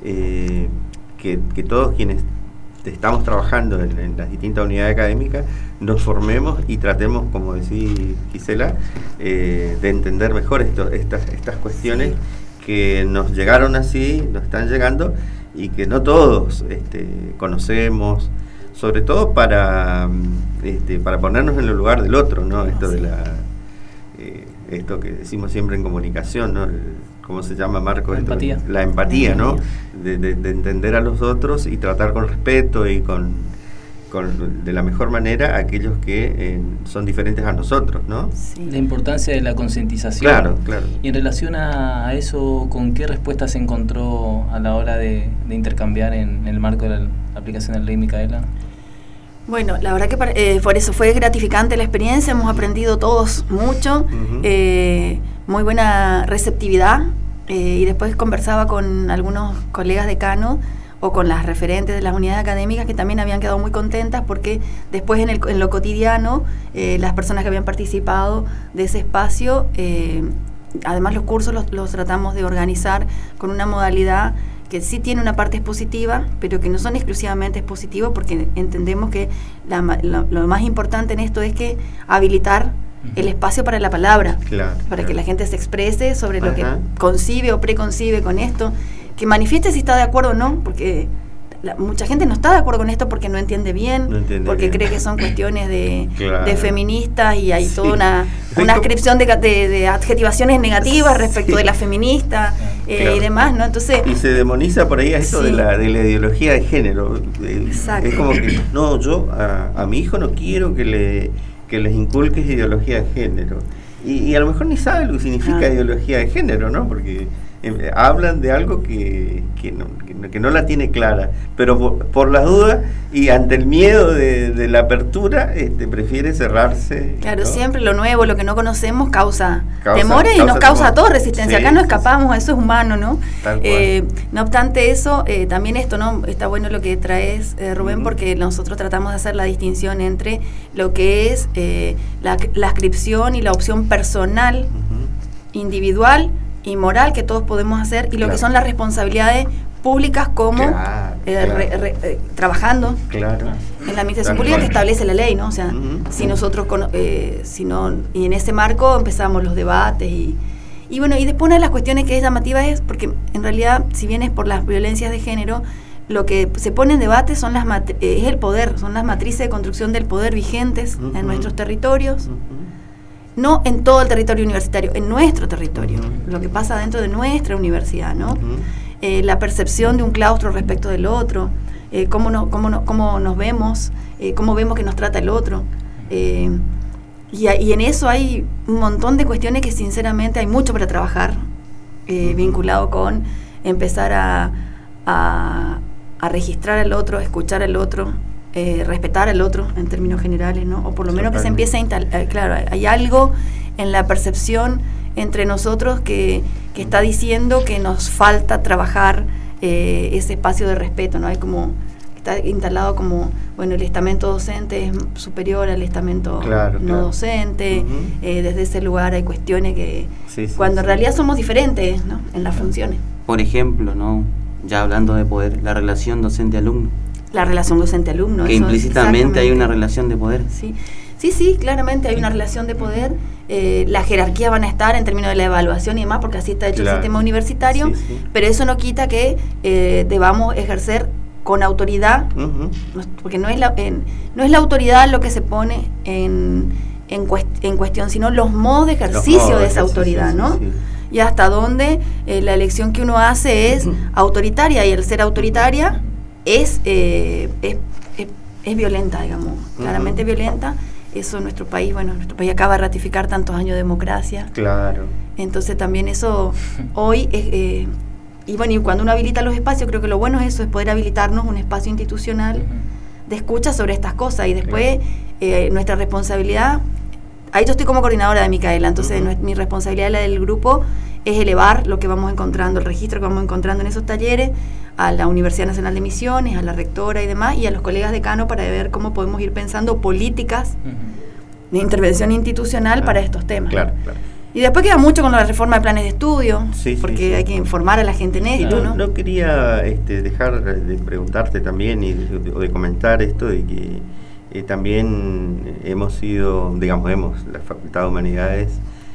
eh, que, que todos quienes estamos trabajando en, en las distintas unidades académicas, nos formemos y tratemos, como decía Gisela, eh, de entender mejor esto, estas, estas cuestiones sí. que nos llegaron así, nos están llegando, y que no todos este, conocemos, sobre todo para, este, para ponernos en el lugar del otro, ¿no? Esto de la eh, esto que decimos siempre en comunicación, ¿no? El, ¿cómo se llama, Marco? La empatía. La empatía, ¿no? De, de, de entender a los otros y tratar con respeto y con, con de la mejor manera a aquellos que eh, son diferentes a nosotros, ¿no? Sí. La importancia de la concientización. Claro, claro. Y en relación a, a eso, ¿con qué respuesta se encontró a la hora de, de intercambiar en, en el marco de la, la aplicación de la ley Micaela? Bueno, la verdad que para, eh, por eso fue gratificante la experiencia, hemos aprendido todos mucho, uh-huh. eh, muy buena receptividad, eh, y después conversaba con algunos colegas decanos o con las referentes de las unidades académicas que también habían quedado muy contentas porque después en, el, en lo cotidiano eh, las personas que habían participado de ese espacio, eh, además los cursos los, los tratamos de organizar con una modalidad que sí tiene una parte expositiva, pero que no son exclusivamente expositivos, porque entendemos que la, lo, lo más importante en esto es que habilitar el espacio para la palabra, claro, para claro. que la gente se exprese sobre Ajá. lo que concibe o preconcibe con esto, que manifieste si está de acuerdo o no, porque la, mucha gente no está de acuerdo con esto porque no entiende bien, no entiende porque bien. cree que son cuestiones de, claro. de feministas y hay sí. toda una, una ascripción de, de, de adjetivaciones negativas respecto sí. de la feminista eh, claro. y demás, ¿no? Entonces y se demoniza por ahí a esto sí. de, la, de la ideología de género. Exacto. Es como que, no, yo a, a mi hijo no quiero que le... que que les inculques ideología de género. Y, y a lo mejor ni saben lo que significa ah. ideología de género, ¿no? Porque eh, hablan de algo que, que, no, que, que no la tiene clara, pero por, por las dudas y ante el miedo de, de la apertura, este, prefiere cerrarse. Claro, ¿no? siempre lo nuevo, lo que no conocemos causa, causa temores y causa nos causa temor. a todos resistencia. Sí, Acá no sí, escapamos, sí. eso es humano, ¿no? Tal cual. Eh, no obstante eso, eh, también esto, ¿no? Está bueno lo que traes, eh, Rubén, uh-huh. porque nosotros tratamos de hacer la distinción entre lo que es eh, la, la ascripción y la opción personal, uh-huh. individual y moral que todos podemos hacer, y lo claro. que son las responsabilidades públicas como claro, eh, claro. Re, re, eh, trabajando claro. en la administración claro. pública que establece la ley, ¿no? O sea, uh-huh. si nosotros, con, eh, si no, y en ese marco empezamos los debates y, y bueno, y después una de las cuestiones que es llamativa es, porque en realidad, si bien es por las violencias de género, lo que se pone en debate son las matri- eh, es el poder, son las matrices de construcción del poder vigentes uh-huh. en nuestros territorios. Uh-huh. No en todo el territorio universitario, en nuestro territorio, uh-huh. lo que pasa dentro de nuestra universidad, ¿no? Uh-huh. Eh, la percepción de un claustro respecto del otro, eh, cómo, no, cómo, no, cómo nos vemos, eh, cómo vemos que nos trata el otro. Eh, y, y en eso hay un montón de cuestiones que sinceramente hay mucho para trabajar, eh, uh-huh. vinculado con empezar a, a, a registrar al otro, escuchar al otro, Eh, respetar al otro en términos generales, ¿no? O por lo menos que se empiece a instalar, eh, claro, hay algo en la percepción entre nosotros que, que está diciendo que nos falta trabajar eh, ese espacio de respeto, ¿no? Hay como, está instalado como, bueno, el estamento docente es superior al estamento claro, no claro. docente, uh-huh. eh, desde ese lugar hay cuestiones que, sí, sí, cuando sí. en realidad somos diferentes, ¿no? En las funciones. Por ejemplo, ¿no? Ya hablando de poder, la relación docente-alumno. La relación docente-alumno. Que eso, implícitamente hay una relación de poder. Sí, sí, sí, claramente hay una relación de poder. Eh, las jerarquías van a estar en términos de la evaluación y demás, porque así está hecho claro. el sistema universitario, sí, sí. pero eso no quita que eh, debamos ejercer con autoridad, uh-huh. porque no es, la, en, no es la autoridad lo que se pone en, en, cuest, en cuestión, sino los modos de ejercicio modos de esa ejercicio, autoridad, sí, ¿no? Sí. Y hasta dónde eh, la elección que uno hace es uh-huh. autoritaria, y el ser autoritaria es, eh, es, es, es violenta, digamos, uh-huh. claramente violenta. Eso en nuestro país, bueno, nuestro país acaba de ratificar tantos años de democracia. Claro. Entonces también eso hoy es... Eh, y bueno, y cuando uno habilita los espacios, creo que lo bueno es eso, es poder habilitarnos un espacio institucional uh-huh. de escucha sobre estas cosas. Y después claro. eh, nuestra responsabilidad, ahí yo estoy como coordinadora de Micaela, entonces uh-huh. mi responsabilidad, la del grupo, es elevar lo que vamos encontrando, el registro que vamos encontrando en esos talleres, a la Universidad Nacional de Misiones, a la rectora y demás, y a los colegas decanos para ver cómo podemos ir pensando políticas uh-huh. de intervención institucional ah, para estos temas. Claro, claro. Y después queda mucho con la reforma de planes de estudio, sí, porque sí, sí. hay que informar a la gente en esto, no, ¿no? No quería este, dejar de preguntarte también y de, de, de comentar esto de que eh, también hemos sido, digamos, hemos, la Facultad de Humanidades,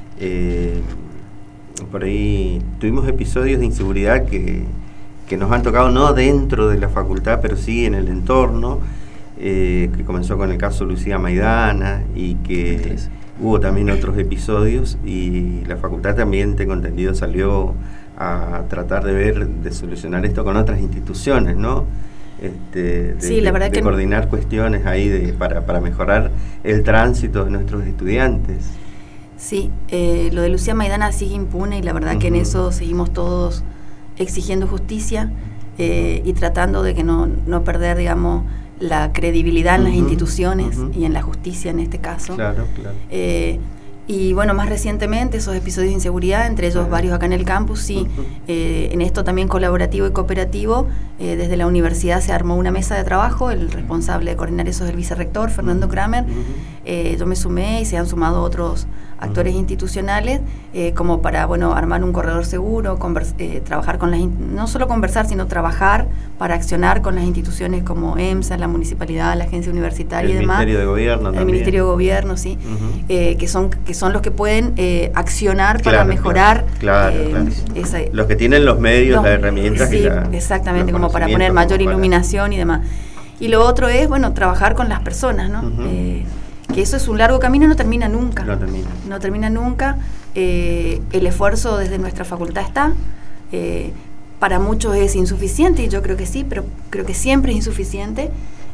eh, por ahí tuvimos episodios de inseguridad que, que nos han tocado no dentro de la facultad, pero sí en el entorno, eh, que comenzó con el caso Lucía Maidana y que... Entonces, hubo también otros episodios y la facultad también, tengo entendido, salió a tratar de ver, de solucionar esto con otras instituciones, ¿no? Este, de, sí, la verdad de, de que coordinar cuestiones ahí de, para, para mejorar el tránsito de nuestros estudiantes. Sí, eh, lo de Lucía Maidana sigue impune y la verdad uh-huh. que en eso seguimos todos exigiendo justicia eh, y tratando de que no, no perder, digamos, la credibilidad en uh-huh, las instituciones uh-huh. y en la justicia en este caso. Claro, claro. Eh, y bueno, más recientemente esos episodios de inseguridad, entre ellos uh-huh. varios acá en el campus, sí. Uh-huh. Eh, en esto también colaborativo y cooperativo, eh, desde la universidad se armó una mesa de trabajo, el responsable de coordinar eso es el vicerrector, Fernando uh-huh. Kramer. Uh-huh. Eh, yo me sumé y se han sumado otros actores uh-huh. institucionales, eh, como para, bueno, armar un corredor seguro, convers- eh, trabajar con las, in- no solo conversar, sino trabajar para accionar con las instituciones como EMSA, la municipalidad, la agencia universitaria el y demás. El Ministerio de Gobierno también. El Ministerio de Gobierno, sí, uh-huh. eh, que son que son los que pueden eh, accionar claro, para mejorar. Claro, eh, claro. Esa, los que tienen los medios, los, las herramientas. Sí, y la, exactamente, como para poner mayor iluminación para... y demás. Y lo otro es, bueno, trabajar con las personas, ¿no? Uh-huh. Eh, que eso es un largo camino, no termina nunca. No termina. No termina nunca. Eh, el esfuerzo desde nuestra facultad está. Eh, para muchos es insuficiente, y yo creo que sí, pero creo que siempre es insuficiente.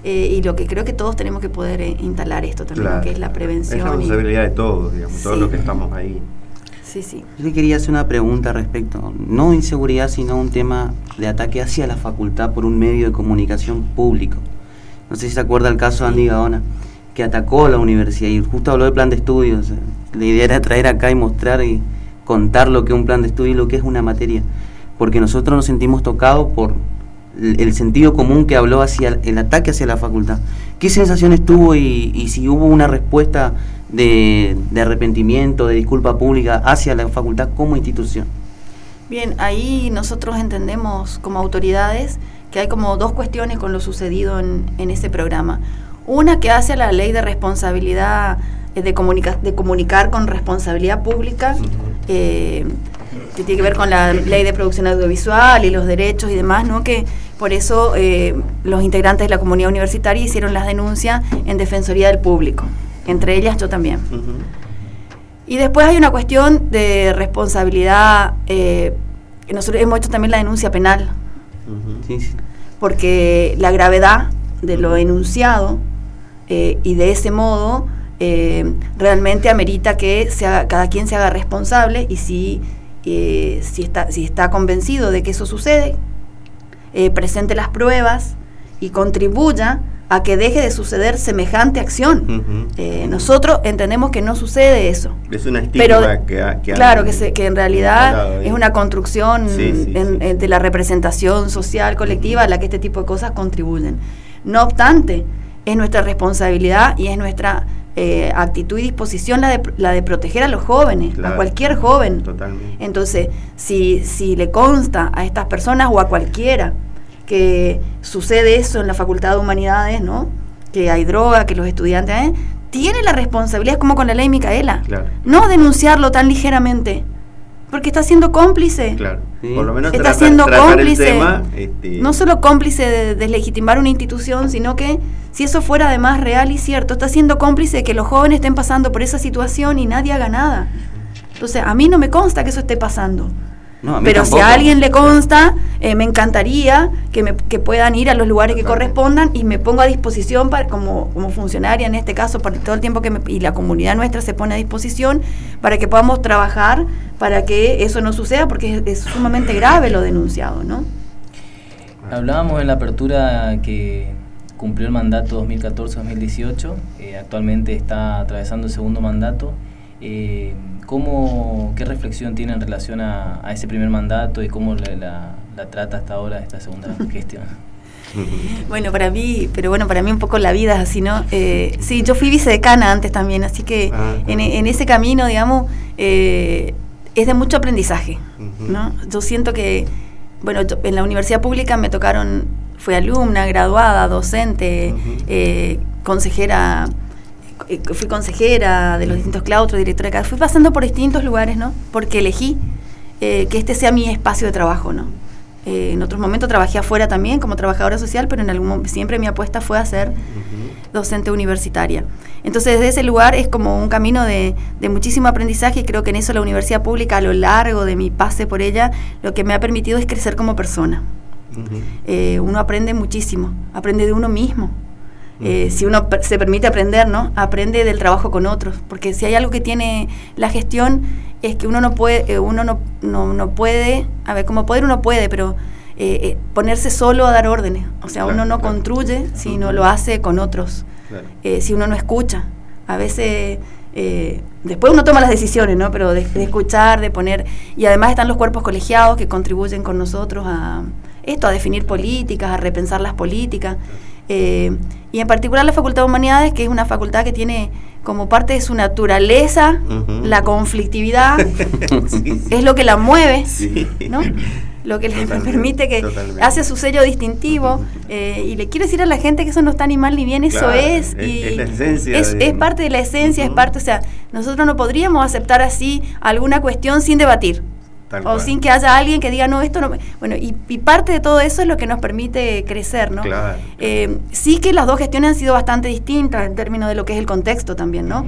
eh, y lo que creo que todos tenemos que poder eh, instalar esto también, Claro. que es la prevención. Es responsabilidad y, de todos, digamos, todos Sí. los que estamos ahí. sí, sí. Yo le quería hacer una pregunta respecto, no inseguridad, sino un tema de ataque hacia la facultad por un medio de comunicación público. No sé si se acuerda el caso de Andy Gaona, que atacó a la universidad y justo habló del plan de estudios. La idea era traer acá y mostrar y contar lo que es un plan de estudio y lo que es una materia, porque nosotros nos sentimos tocados por el, el sentido común que habló hacia el ataque hacia la facultad. ¿Qué sensaciones tuvo y, y si hubo una respuesta de, de arrepentimiento, de disculpa pública hacia la facultad como institución? Bien, ahí nosotros entendemos como autoridades que hay como dos cuestiones con lo sucedido en, en ese programa. Una que hace a la ley de responsabilidad, eh, de, comunica de comunicar con responsabilidad pública, eh, que tiene que ver con la ley de producción audiovisual y los derechos y demás, ¿no? Que por eso eh, los integrantes de la comunidad universitaria hicieron las denuncias en Defensoría del Público, entre ellas yo también. Uh-huh. Y después hay una cuestión de responsabilidad, eh, nosotros hemos hecho también la denuncia penal, Uh-huh. Sí, sí. porque la gravedad de lo enunciado eh, y de ese modo eh, realmente amerita que se haga, cada quien se haga responsable y si, eh, si, está, si está convencido de que eso sucede, eh, presente las pruebas y contribuya a que deje de suceder semejante acción. Uh-huh. Eh, nosotros entendemos que no sucede eso. Es una estigma Pero, que, ha, que claro, han que, se, que en realidad instalado ahí. es una construcción Sí, sí, en, sí. en, de la representación social colectiva a la que este tipo de cosas contribuyen. No obstante, es nuestra responsabilidad y es nuestra eh, actitud y disposición la de, la de proteger a los jóvenes, Claro. a cualquier joven. Totalmente. Entonces, si, si le consta a estas personas o a cualquiera que sucede eso en la Facultad de Humanidades, ¿no? Que hay droga, que los estudiantes, ¿eh? Tiene la responsabilidad, como con la ley Micaela, Claro. no denunciarlo tan ligeramente, porque está siendo cómplice. Claro. Sí. Por lo menos Está tratar, siendo tratar cómplice, el tema. Este, no solo cómplice de deslegitimar una institución, sino que si eso fuera además real y cierto, está siendo cómplice de que los jóvenes estén pasando por esa situación y nadie haga nada. Entonces, a mí no me consta que eso esté pasando. No, a mí Pero tampoco. si a alguien le consta, eh, me encantaría que, me, que puedan ir a los lugares que Totalmente. correspondan y me pongo a disposición para, como, como funcionaria en este caso, por todo el tiempo que me, y la comunidad nuestra se pone a disposición para que podamos trabajar para que eso no suceda, porque es, es sumamente grave lo denunciado, ¿no? Hablábamos en la apertura que cumplió el mandato dos mil catorce dos mil dieciocho, eh, actualmente está atravesando el segundo mandato. Eh, ¿cómo, ¿Qué reflexión tiene en relación a, a ese primer mandato y cómo la, la, la trata hasta ahora esta segunda gestión? Bueno, para mí, pero bueno, para mí un poco la vida es así, ¿no? Eh, sí, yo fui vicedecana antes también, así que Ah, en, claro. en ese camino, digamos, eh, es de mucho aprendizaje, Ujú. ¿no? Yo siento que, bueno, yo en la universidad pública me tocaron, fui alumna, graduada, docente, Ujú. eh, consejera, eh, fui consejera de los distintos claustros, directora de cada, fui pasando por distintos lugares, ¿no? Porque elegí eh, que este sea mi espacio de trabajo, ¿no? Eh, en otros momentos trabajé afuera también como trabajadora social, pero en algún momento siempre mi apuesta fue a ser Ujú. docente universitaria. Entonces, desde ese lugar es como un camino de, de muchísimo aprendizaje y creo que en eso la universidad pública, a lo largo de mi pase por ella, lo que me ha permitido es crecer como persona. Ujú. Eh, uno aprende muchísimo, aprende de uno mismo. Eh, Ujú. si uno per- se permite aprender, ¿no? Aprende del trabajo con otros, porque si hay algo que tiene la gestión es que uno no puede, eh, uno no, no, no puede, a ver, como poder uno puede, pero eh, eh, ponerse solo a dar órdenes. O sea, Claro, uno no claro. construye si no Ujú. lo hace con otros, Claro. eh, si uno no escucha. A veces, eh, después uno toma las decisiones, ¿no? Pero de, de escuchar, de poner, y además están los cuerpos colegiados que contribuyen con nosotros a esto, a definir políticas, a repensar las políticas. Eh, y en particular la Facultad de Humanidades, que es una facultad que tiene como parte de su naturaleza Ujú. la conflictividad, Sí, sí. es lo que la mueve, Sí. ¿no? Lo que le Totalmente, permite que totalmente. hace su sello distintivo, eh, y le quiero decir a la gente que eso no está ni mal ni bien, eso Claro, es, es- y es la esencia es, de- es parte de la esencia, es Ujú. parte, o sea, nosotros no podríamos aceptar así alguna cuestión sin debatir. Tal O cual. sin que haya alguien que diga, no, esto no... me-". Bueno, y, y parte de todo eso es lo que nos permite crecer, ¿no? Claro. Eh, sí que las dos gestiones han sido bastante distintas en términos de lo que es el contexto también, ¿no? Ujú.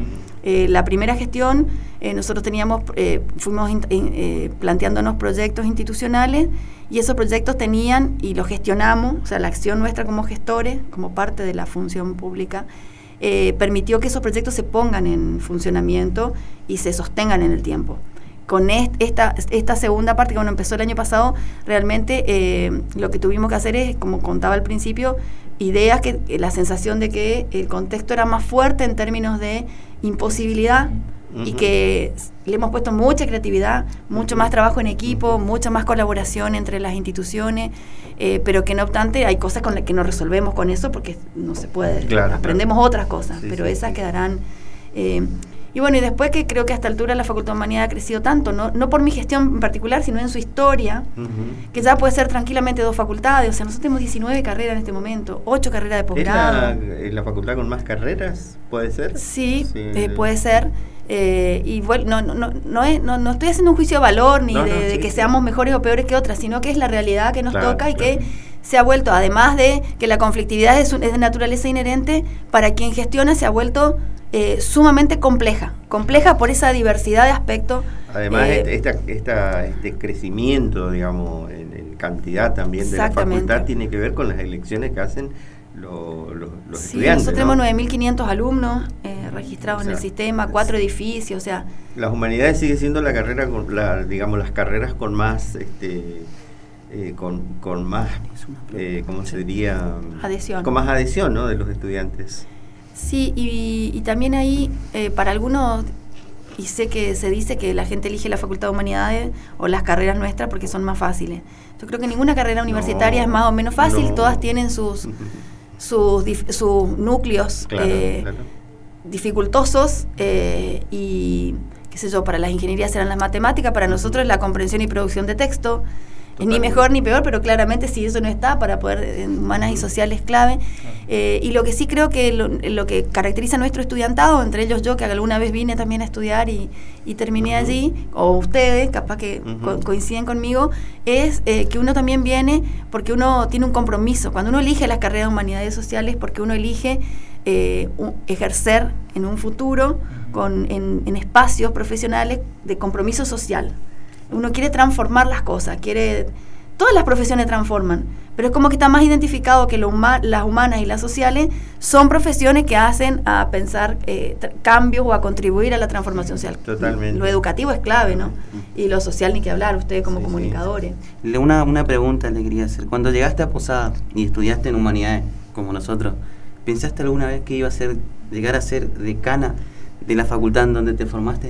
Eh, la primera gestión, eh, nosotros teníamos, eh, fuimos in, eh, planteándonos proyectos institucionales y esos proyectos tenían, y los gestionamos, o sea, la acción nuestra como gestores, como parte de la función pública, eh, permitió que esos proyectos se pongan en funcionamiento y se sostengan en el tiempo. Con esta, esta segunda parte, que bueno, empezó el año pasado, realmente eh, lo que tuvimos que hacer es, como contaba al principio, ideas que la sensación de que el contexto era más fuerte en términos de imposibilidad, uh-huh. y que le hemos puesto mucha creatividad, mucho uh-huh. más trabajo en equipo, uh-huh. mucha más colaboración entre las instituciones, eh, pero que no obstante hay cosas con las que no resolvemos con eso porque no se puede, claro, aprendemos claro. otras cosas, sí, pero sí, esas sí. quedarán... Eh, Y bueno, y después que creo que a esta altura la Facultad de Humanidad ha crecido tanto, no, no por mi gestión en particular, sino en su historia, uh-huh. que ya puede ser tranquilamente dos facultades. O sea, nosotros tenemos diecinueve carreras en este momento, ocho carreras de posgrado. ¿Es la, la facultad con más carreras? ¿Puede ser? Sí, sí. Eh, puede ser. Eh, y bueno, no, no, no, no, es, no, no estoy haciendo un juicio de valor ni no, de, no, sí, de que sí. seamos mejores o peores que otras, sino que es la realidad que nos claro, toca y claro. que se ha vuelto, además de que la conflictividad es, es de naturaleza inherente, para quien gestiona se ha vuelto eh, sumamente compleja, compleja por esa diversidad de aspectos. Además, eh, esta, esta, este crecimiento, digamos, en, en cantidad también de la facultad tiene que ver con las elecciones que hacen Lo, lo, los sí, estudiantes. Nosotros ¿no? tenemos nueve mil quinientos alumnos eh, registrados o sea, en el sistema, cuatro edificios, o sea... Las humanidades sigue siendo la carrera, con la, digamos, las carreras con más, este, eh, con, con más, eh, ¿cómo se diría? Adhesión. Con más adhesión, ¿no?, de los estudiantes. Sí, y, y también ahí, eh, para algunos, y sé que se dice que la gente elige la Facultad de Humanidades o las carreras nuestras porque son más fáciles. Yo creo que ninguna carrera universitaria no, es más o menos fácil, no. todas tienen sus... sus, dif, sus núcleos claro, eh, claro. dificultosos eh, y qué sé yo, para las ingenierías serán las matemáticas, para nosotros la comprensión y producción de texto. Es ni mejor ni peor, pero claramente si eso no está, para poder, en humanas y sociales clave. Eh, y lo que sí creo que lo, lo que caracteriza a nuestro estudiantado, entre ellos yo, que alguna vez vine también a estudiar y, y terminé uh-huh. allí, o ustedes, capaz que uh-huh. co- coinciden conmigo, es eh, que uno también viene porque uno tiene un compromiso. Cuando uno elige las carreras de humanidades sociales, porque uno elige eh, un, ejercer en un futuro con, en, en espacios profesionales de compromiso social. Uno quiere transformar las cosas, quiere... Todas las profesiones transforman, pero es como que está más identificado que lo huma, las humanas y las sociales son profesiones que hacen a pensar eh, tra- cambios o a contribuir a la transformación social. Totalmente. Lo educativo es clave, ¿no? Y lo social ni que hablar, ustedes como sí, comunicadores. Sí. Una, una pregunta le quería hacer. Cuando llegaste a Posada y estudiaste en humanidades, como nosotros, ¿pensaste alguna vez que iba a ser, llegar a ser decana de la facultad en donde te formaste?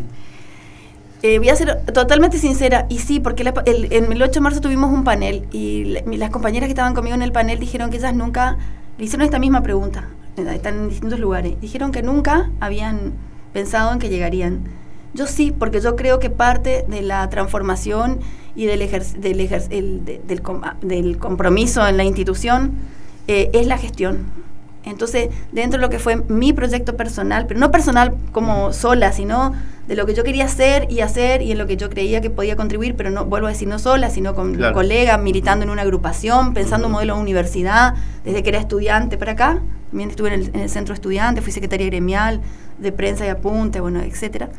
Eh, voy a ser totalmente sincera, y sí, porque la, el, en el ocho de marzo tuvimos un panel y la, las compañeras que estaban conmigo en el panel dijeron que ellas nunca, le hicieron esta misma pregunta, están en distintos lugares, dijeron que nunca habían pensado en que llegarían. Yo sí, porque yo creo que parte de la transformación y del, ejer, del, ejer, el, de, del, com, del compromiso en la institución eh, es la gestión. Entonces, dentro de lo que fue mi proyecto personal, pero no personal como sola, sino de lo que yo quería hacer y hacer y en lo que yo creía que podía contribuir, pero no vuelvo a decir no sola, sino con claro. colegas, militando en una agrupación, pensando uh-huh. un modelo de universidad, desde que era estudiante para acá. También estuve en el, en el centro estudiante, fui secretaria gremial de prensa y apunte, bueno, etcétera.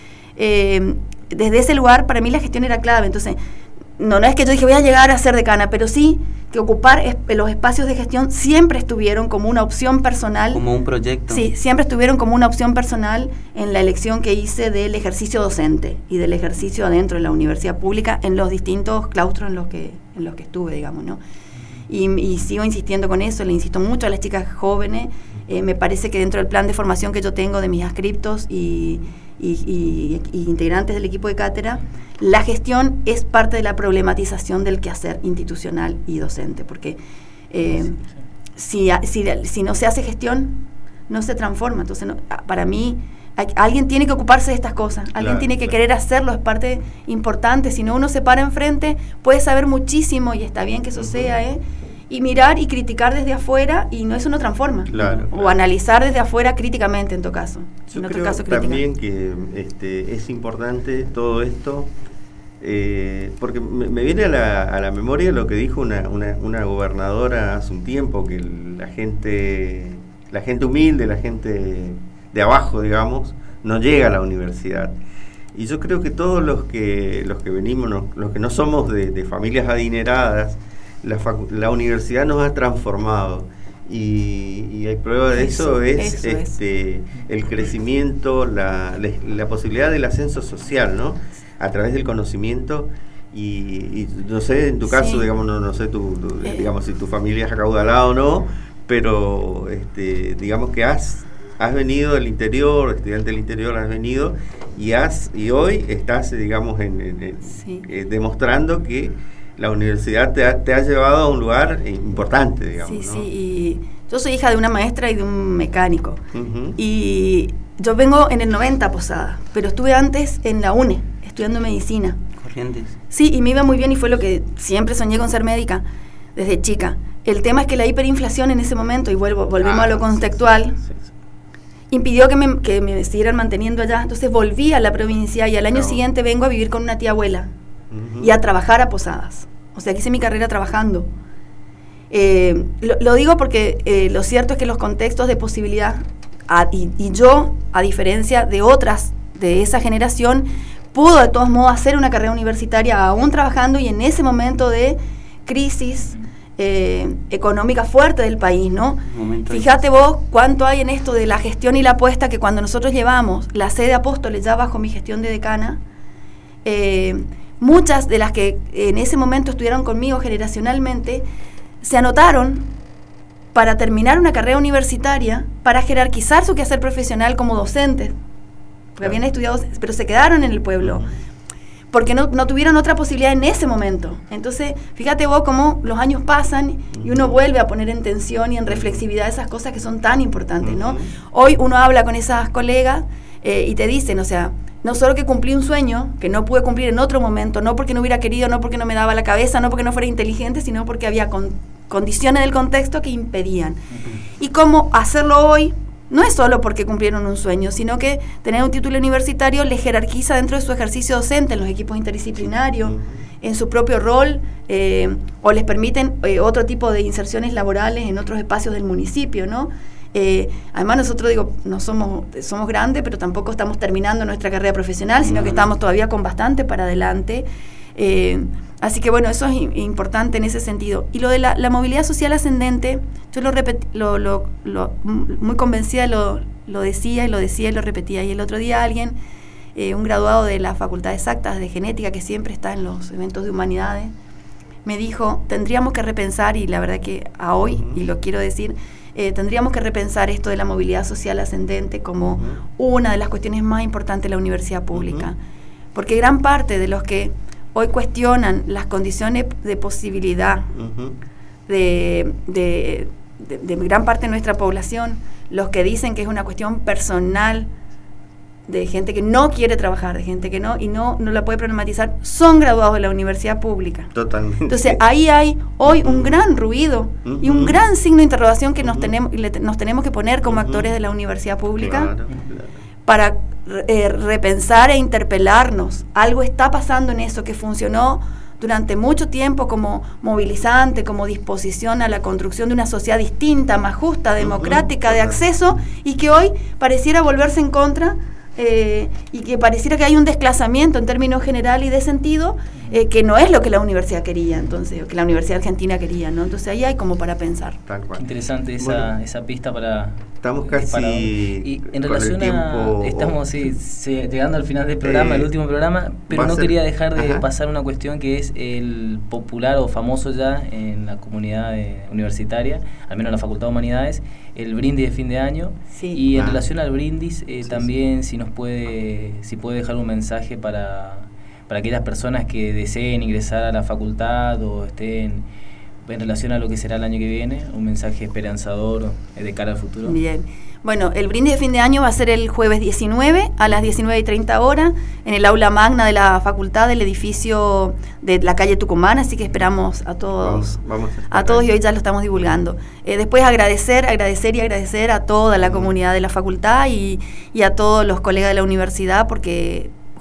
Eh, desde ese lugar, para mí la gestión era clave. Entonces, no, no es que yo dije voy a llegar a ser decana, pero sí que ocupar es, los espacios de gestión siempre estuvieron como una opción personal. Como un proyecto. Sí, siempre estuvieron como una opción personal en la elección que hice del ejercicio docente y del ejercicio adentro de la universidad pública en los distintos claustros en los que, en los que estuve, digamos, ¿no? Y, y sigo insistiendo con eso, le insisto mucho a las chicas jóvenes, eh, me parece que dentro del plan de formación que yo tengo de mis adscriptos y, y, y, y integrantes del equipo de cátedra, la gestión es parte de la problematización del quehacer institucional y docente, porque eh, si, si, si no se hace gestión, no se transforma. Entonces, no, para mí, hay, alguien tiene que ocuparse de estas cosas, alguien claro, tiene que claro. querer hacerlo, es parte importante. Si no, uno se para enfrente, puede saber muchísimo, y está bien que eso uh-huh. sea, ¿eh? y mirar y criticar desde afuera, y no eso no transforma. Claro, o claro. analizar desde afuera críticamente, en todo caso. Yo en creo otro caso, también que este, es importante todo esto, eh, porque me, me viene a la, a la memoria lo que dijo una, una, una gobernadora hace un tiempo, que la gente, la gente humilde, la gente de abajo, digamos, no llega a la universidad. Y yo creo que todos los que los que venimos, no, los que no somos de, de familias adineradas, la, facu- la universidad nos ha transformado. Y, y hay prueba de eso, eso es eso este es. el crecimiento, la, la, la posibilidad del ascenso social, ¿no? A través del conocimiento. Y, y no sé, en tu caso, sí. digamos, no, no sé tu, tu, eh. digamos si tu familia es acaudalada o no, pero este, digamos que has has venido del interior, estudiante del interior, has venido y has y hoy estás, digamos, en, en, en sí. eh, demostrando que la universidad te ha, te ha llevado a un lugar importante, digamos. Sí, ¿no? sí, y yo soy hija de una maestra y de un mecánico. Uh-huh. Y yo vengo en el noventa a Posada, pero estuve antes en la UNE, estudiando medicina. Corrientes. Sí, y me iba muy bien y fue lo que siempre soñé con ser médica, desde chica. El tema es que la hiperinflación en ese momento, y vuelvo, volvemos ah, a lo contextual, sí, sí, sí. impidió que me, que me siguieran manteniendo allá. Entonces volví a la provincia y al año no. siguiente vengo a vivir con una tía abuela. Uh-huh. Y a trabajar a Posadas. O sea, que hice mi carrera trabajando. Eh, lo, lo digo porque eh, lo cierto es que los contextos de posibilidad, a, y, y yo, a diferencia de otras de esa generación, pudo de todos modos hacer una carrera universitaria aún trabajando y en ese momento de crisis eh, económica fuerte del país, ¿no? Fíjate vos cuánto hay en esto de la gestión y la apuesta, que cuando nosotros llevamos la sede Apóstoles ya bajo mi gestión de decana, eh, muchas de las que en ese momento estuvieron conmigo generacionalmente se anotaron para terminar una carrera universitaria, para jerarquizar su quehacer profesional como docentes, porque claro. habían estudiado, pero se quedaron en el pueblo, porque no, no tuvieron otra posibilidad en ese momento. Entonces, fíjate vos cómo los años pasan y uno vuelve a poner en tensión y en reflexividad esas cosas que son tan importantes, ¿no? Hoy uno habla con esas colegas eh, y te dicen, o sea, no solo que cumplí un sueño, que no pude cumplir en otro momento, no porque no hubiera querido, no porque no me daba la cabeza, no porque no fuera inteligente, sino porque había con, condiciones del contexto que impedían. Uh-huh. Y cómo hacerlo hoy no es solo porque cumplieron un sueño, sino que tener un título universitario les jerarquiza dentro de su ejercicio docente, en los equipos interdisciplinarios, uh-huh. en su propio rol, eh, o les permiten eh, otro tipo de inserciones laborales en otros espacios del municipio, ¿no? Eh, además nosotros, digo, no somos somos grandes, pero tampoco estamos terminando nuestra carrera profesional, sino que estamos todavía con bastante para adelante. Eh, así que bueno, eso es i- importante en ese sentido. Y lo de la, la movilidad social ascendente, yo lo, repet- lo, lo, lo muy convencida lo, lo decía y lo decía y lo repetía. Y el otro día alguien, eh, un graduado de la Facultad de Exactas de Genética, que siempre está en los eventos de humanidades, me dijo, tendríamos que repensar, y la verdad que a hoy, y lo quiero decir, Eh, tendríamos que repensar esto de la movilidad social ascendente como uh-huh. una de las cuestiones más importantes de la universidad pública. Uh-huh. Porque gran parte de los que hoy cuestionan las condiciones de posibilidad uh-huh. de, de, de, de gran parte de nuestra población, los que dicen que es una cuestión personal, de gente que no quiere trabajar, de gente que no, y no, no la puede problematizar, son graduados de la universidad pública. Totalmente. Entonces ahí hay hoy uh-huh. un gran ruido uh-huh. y un gran signo de interrogación que uh-huh. nos, tenemos, le, nos tenemos que poner como uh-huh. actores de la universidad pública claro, claro. para eh, repensar e interpelarnos. Algo está pasando en eso que funcionó durante mucho tiempo como movilizante, como disposición a la construcción de una sociedad distinta, más justa, democrática, uh-huh. de acceso, y que hoy pareciera volverse en contra. Eh, y que pareciera que hay un desplazamiento en términos generales y de sentido eh, que no es lo que la universidad quería, entonces, o que la Universidad Argentina quería, ¿no? Entonces ahí hay como para pensar. Tal cual. Qué interesante esa, bueno, esa pista para... Estamos casi para, y en relación a... Estamos sí, sí, llegando al final del programa, eh, el último programa, pero no ser, quería dejar de ajá. pasar una cuestión que es el popular o famoso ya en la comunidad de, universitaria, al menos en la Facultad de Humanidades, el brindis de fin de año. Sí. Y en ah. relación al brindis, eh, sí, también sí. si nos puede, si puede dejar un mensaje para, para aquellas personas que deseen ingresar a la facultad o estén en relación a lo que será el año que viene, un mensaje esperanzador de cara al futuro. Bien. Bueno, el brindis de fin de año va a ser el jueves diecinueve a las diecinueve y treinta horas en el aula magna de la facultad del edificio de la calle Tucumán, así que esperamos a todos, vamos, vamos a, a todos y hoy ya lo estamos divulgando. Eh, después agradecer, agradecer y agradecer a toda la comunidad de la facultad y, y a todos los colegas de la universidad, porque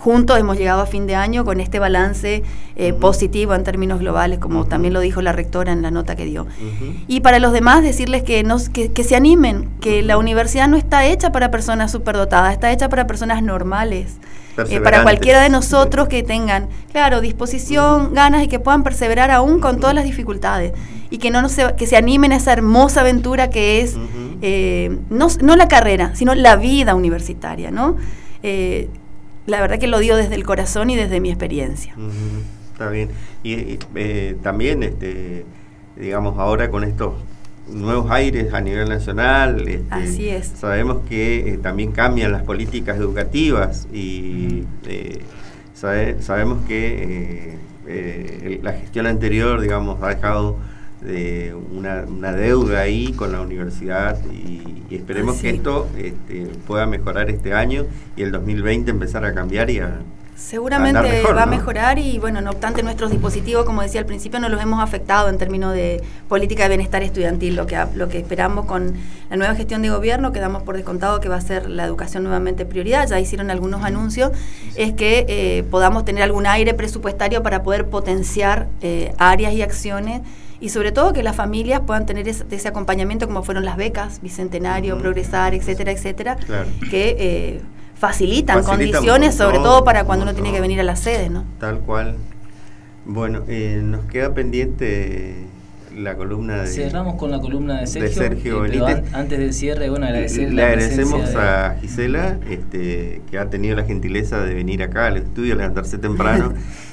juntos hemos llegado a fin de año con este balance eh, uh-huh. positivo en términos globales, como uh-huh. también lo dijo la rectora en la nota que dio. Uh-huh. Y para los demás decirles que, nos, que, que se animen, que uh-huh. la universidad no está hecha para personas superdotadas, está hecha para personas normales. Eh, para cualquiera de nosotros que tengan, claro, disposición, uh-huh. ganas y que puedan perseverar aún con uh-huh. todas las dificultades y que no se, que se animen a esa hermosa aventura que es uh-huh. eh, no, no la carrera, sino la vida universitaria, ¿no? Eh, la verdad que lo digo desde el corazón y desde mi experiencia. Uh-huh. Está bien. Y eh, también, este, digamos, ahora con estos nuevos aires a nivel nacional, este, así es. Sabemos que eh, también cambian las políticas educativas y eh, sabe, sabemos que eh, eh, la gestión anterior, digamos, ha dejado eh, una, una deuda ahí con la universidad y, y esperemos ah, sí. que esto este, pueda mejorar este año y el dos mil veinte empezar a cambiar y a seguramente mejor, va a mejorar, ¿no? Y bueno, no obstante nuestros dispositivos, como decía al principio, no los hemos afectado en términos de política de bienestar estudiantil. Lo que, lo que esperamos con la nueva gestión de gobierno, que damos por descontado que va a ser la educación nuevamente prioridad, ya hicieron algunos anuncios, es que eh, podamos tener algún aire presupuestario para poder potenciar eh, áreas y acciones y sobre todo que las familias puedan tener ese, ese acompañamiento como fueron las becas, Bicentenario, uh-huh. Progresar, etcétera, etcétera, claro. que eh, facilitan, facilitan condiciones, sobre todo, todo para cuando uno tiene que venir a la sede, ¿no? Tal cual. Bueno, eh, nos queda pendiente la columna de... Cerramos con la columna de Sergio. De Sergio eh, an, antes del cierre, bueno, agradecer Le agradecemos de... a Gisela, este, que ha tenido la gentileza de venir acá al estudio, levantarse temprano,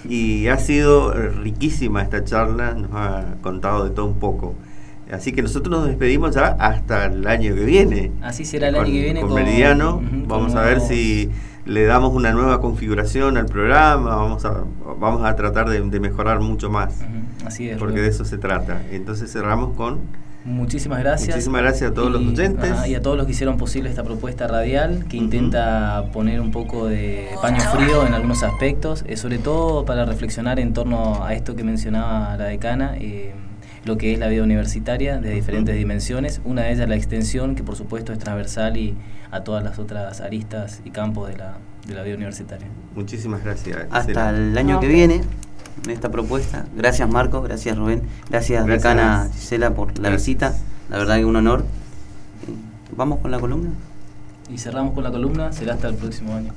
y ha sido riquísima esta charla, nos ha contado de todo un poco. Así que nosotros nos despedimos ya hasta el año que viene. Así será el con, año que viene. Con, con Meridiano, uh-huh, vamos a ver si le damos una nueva configuración al programa, vamos a vamos a tratar de, de mejorar mucho más. Uh-huh, así es. Porque Rubén. De eso se trata. Entonces cerramos con... Muchísimas gracias. Muchísimas gracias a todos y, los oyentes. Ajá, y a todos los que hicieron posible esta propuesta radial, que uh-huh. intenta poner un poco de paño frío en algunos aspectos, eh, sobre todo para reflexionar en torno a esto que mencionaba la decana, eh, lo que es la vida universitaria de diferentes uh-huh. dimensiones, una de ellas la extensión, que por supuesto es transversal y a todas las otras aristas y campos de la, de la vida universitaria. Muchísimas gracias. Hasta Gisela. el año no, que viene, en esta propuesta. Gracias Marco, gracias Rubén, gracias, gracias. decana Gisela por la gracias. visita, la verdad que un honor. ¿Vamos con la columna? Y cerramos con la columna, será hasta el próximo año.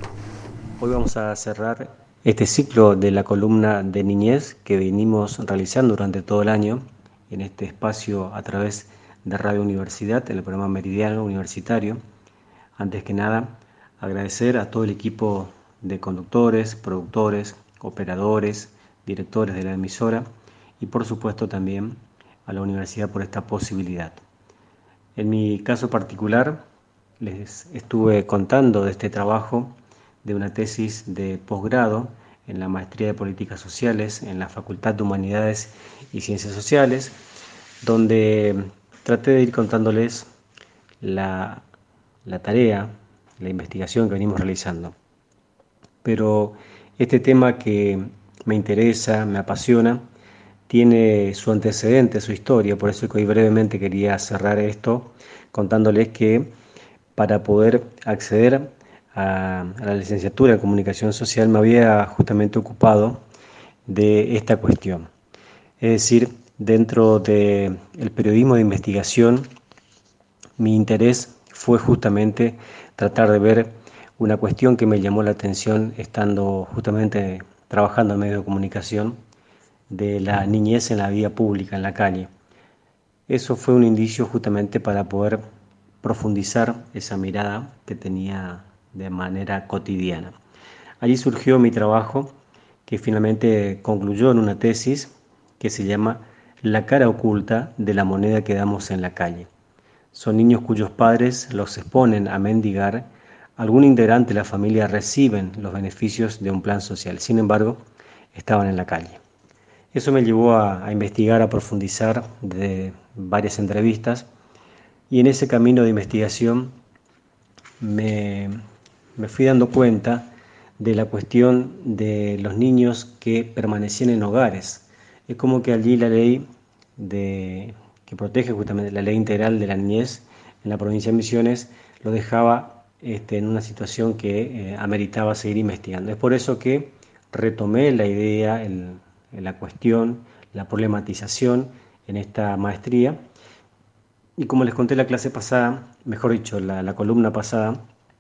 Hoy vamos a cerrar este ciclo de la columna de niñez que venimos realizando durante todo el año en este espacio a través de Radio Universidad, en el programa Meridiano Universitario. Antes que nada, agradecer a todo el equipo de conductores, productores, operadores, directores de la emisora y por supuesto también a la universidad por esta posibilidad. En mi caso particular, les estuve contando de este trabajo de una tesis de posgrado en la Maestría de Políticas Sociales en la Facultad de Humanidades y Ciencias Sociales, donde traté de ir contándoles la, la tarea, la investigación que venimos realizando. Pero este tema que me interesa, me apasiona, tiene su antecedente, su historia, por eso que hoy brevemente quería cerrar esto contándoles que para poder acceder a, a la licenciatura en Comunicación Social me había justamente ocupado de esta cuestión. Es decir, dentro del periodismo de investigación, mi interés fue justamente tratar de ver una cuestión que me llamó la atención estando justamente trabajando en medios de comunicación, de la niñez en la vía pública, en la calle. Eso fue un indicio justamente para poder profundizar esa mirada que tenía de manera cotidiana. Allí surgió mi trabajo, que finalmente concluyó en una tesis que se llama La cara oculta de la moneda que damos en la calle. Son niños cuyos padres los exponen a mendigar. Algún integrante de la familia reciben los beneficios de un plan social, sin embargo, estaban en la calle. Eso me llevó a, a investigar, a profundizar de varias entrevistas y en ese camino de investigación me, me fui dando cuenta de la cuestión de los niños que permanecían en hogares. Es como que allí la ley de, que protege justamente la ley integral de la niñez en la provincia de Misiones lo dejaba este, en una situación que eh, ameritaba seguir investigando. Es por eso que retomé la idea, el, la cuestión, la problematización en esta maestría. Y como les conté la clase pasada, mejor dicho, la, la columna pasada,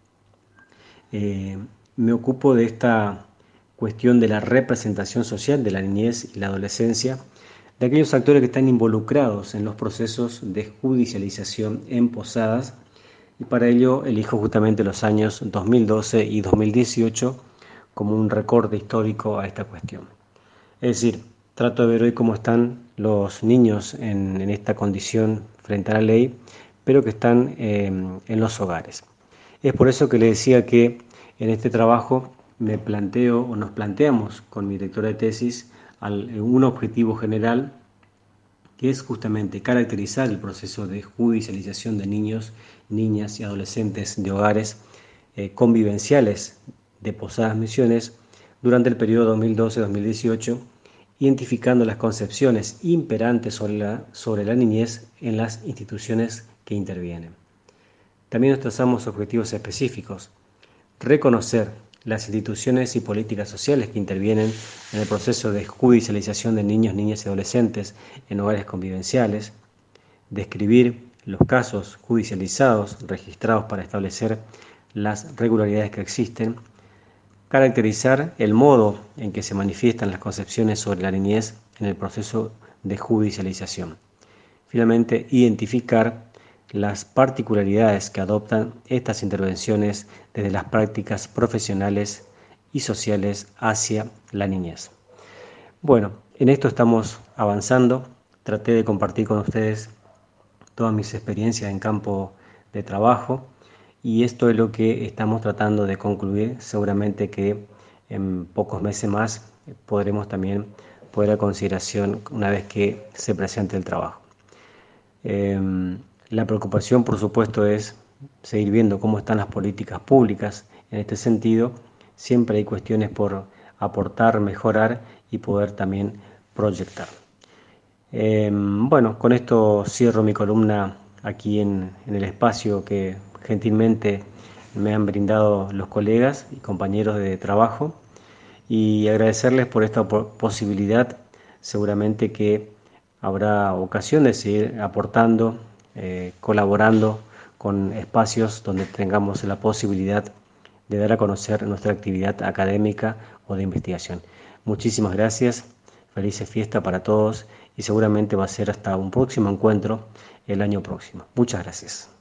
eh, me ocupo de esta cuestión de la representación social de la niñez y la adolescencia, de aquellos actores que están involucrados en los procesos de judicialización en Posadas, y para ello elijo justamente los años dos mil doce y dos mil dieciocho como un recorte histórico a esta cuestión. Es decir, trato de ver hoy cómo están los niños en, en esta condición frente a la ley, pero que están eh, en los hogares. Es por eso que le decía que en este trabajo me planteo o nos planteamos con mi directora de tesis al, un objetivo general, que es justamente caracterizar el proceso de judicialización de niños, niñas y adolescentes de hogares eh, convivenciales de Posadas Misiones durante el periodo dos mil doce a dos mil dieciocho, identificando las concepciones imperantes sobre la, sobre la niñez en las instituciones que intervienen. También nos trazamos objetivos específicos: reconocer las instituciones y políticas sociales que intervienen en el proceso de judicialización de niños, niñas y adolescentes en hogares convivenciales, describir los casos judicializados registrados para establecer las regularidades que existen, caracterizar el modo en que se manifiestan las concepciones sobre la niñez en el proceso de judicialización. Finalmente, identificar las particularidades que adoptan estas intervenciones desde las prácticas profesionales y sociales hacia la niñez. Bueno, en esto estamos avanzando. Traté de compartir con ustedes todas mis experiencias en campo de trabajo y esto es lo que estamos tratando de concluir. Seguramente que en pocos meses más podremos también poner a consideración una vez que se presente el trabajo. Eh, La preocupación, por supuesto, es seguir viendo cómo están las políticas públicas en este sentido. Siempre hay cuestiones por aportar, mejorar y poder también proyectar. Eh, bueno, con esto cierro mi columna aquí en, en el espacio que gentilmente me han brindado los colegas y compañeros de trabajo, y agradecerles por esta posibilidad. Seguramente que habrá ocasión de seguir aportando, Eh, colaborando con espacios donde tengamos la posibilidad de dar a conocer nuestra actividad académica o de investigación. Muchísimas gracias, felices fiestas para todos y seguramente va a ser hasta un próximo encuentro el año próximo. Muchas gracias.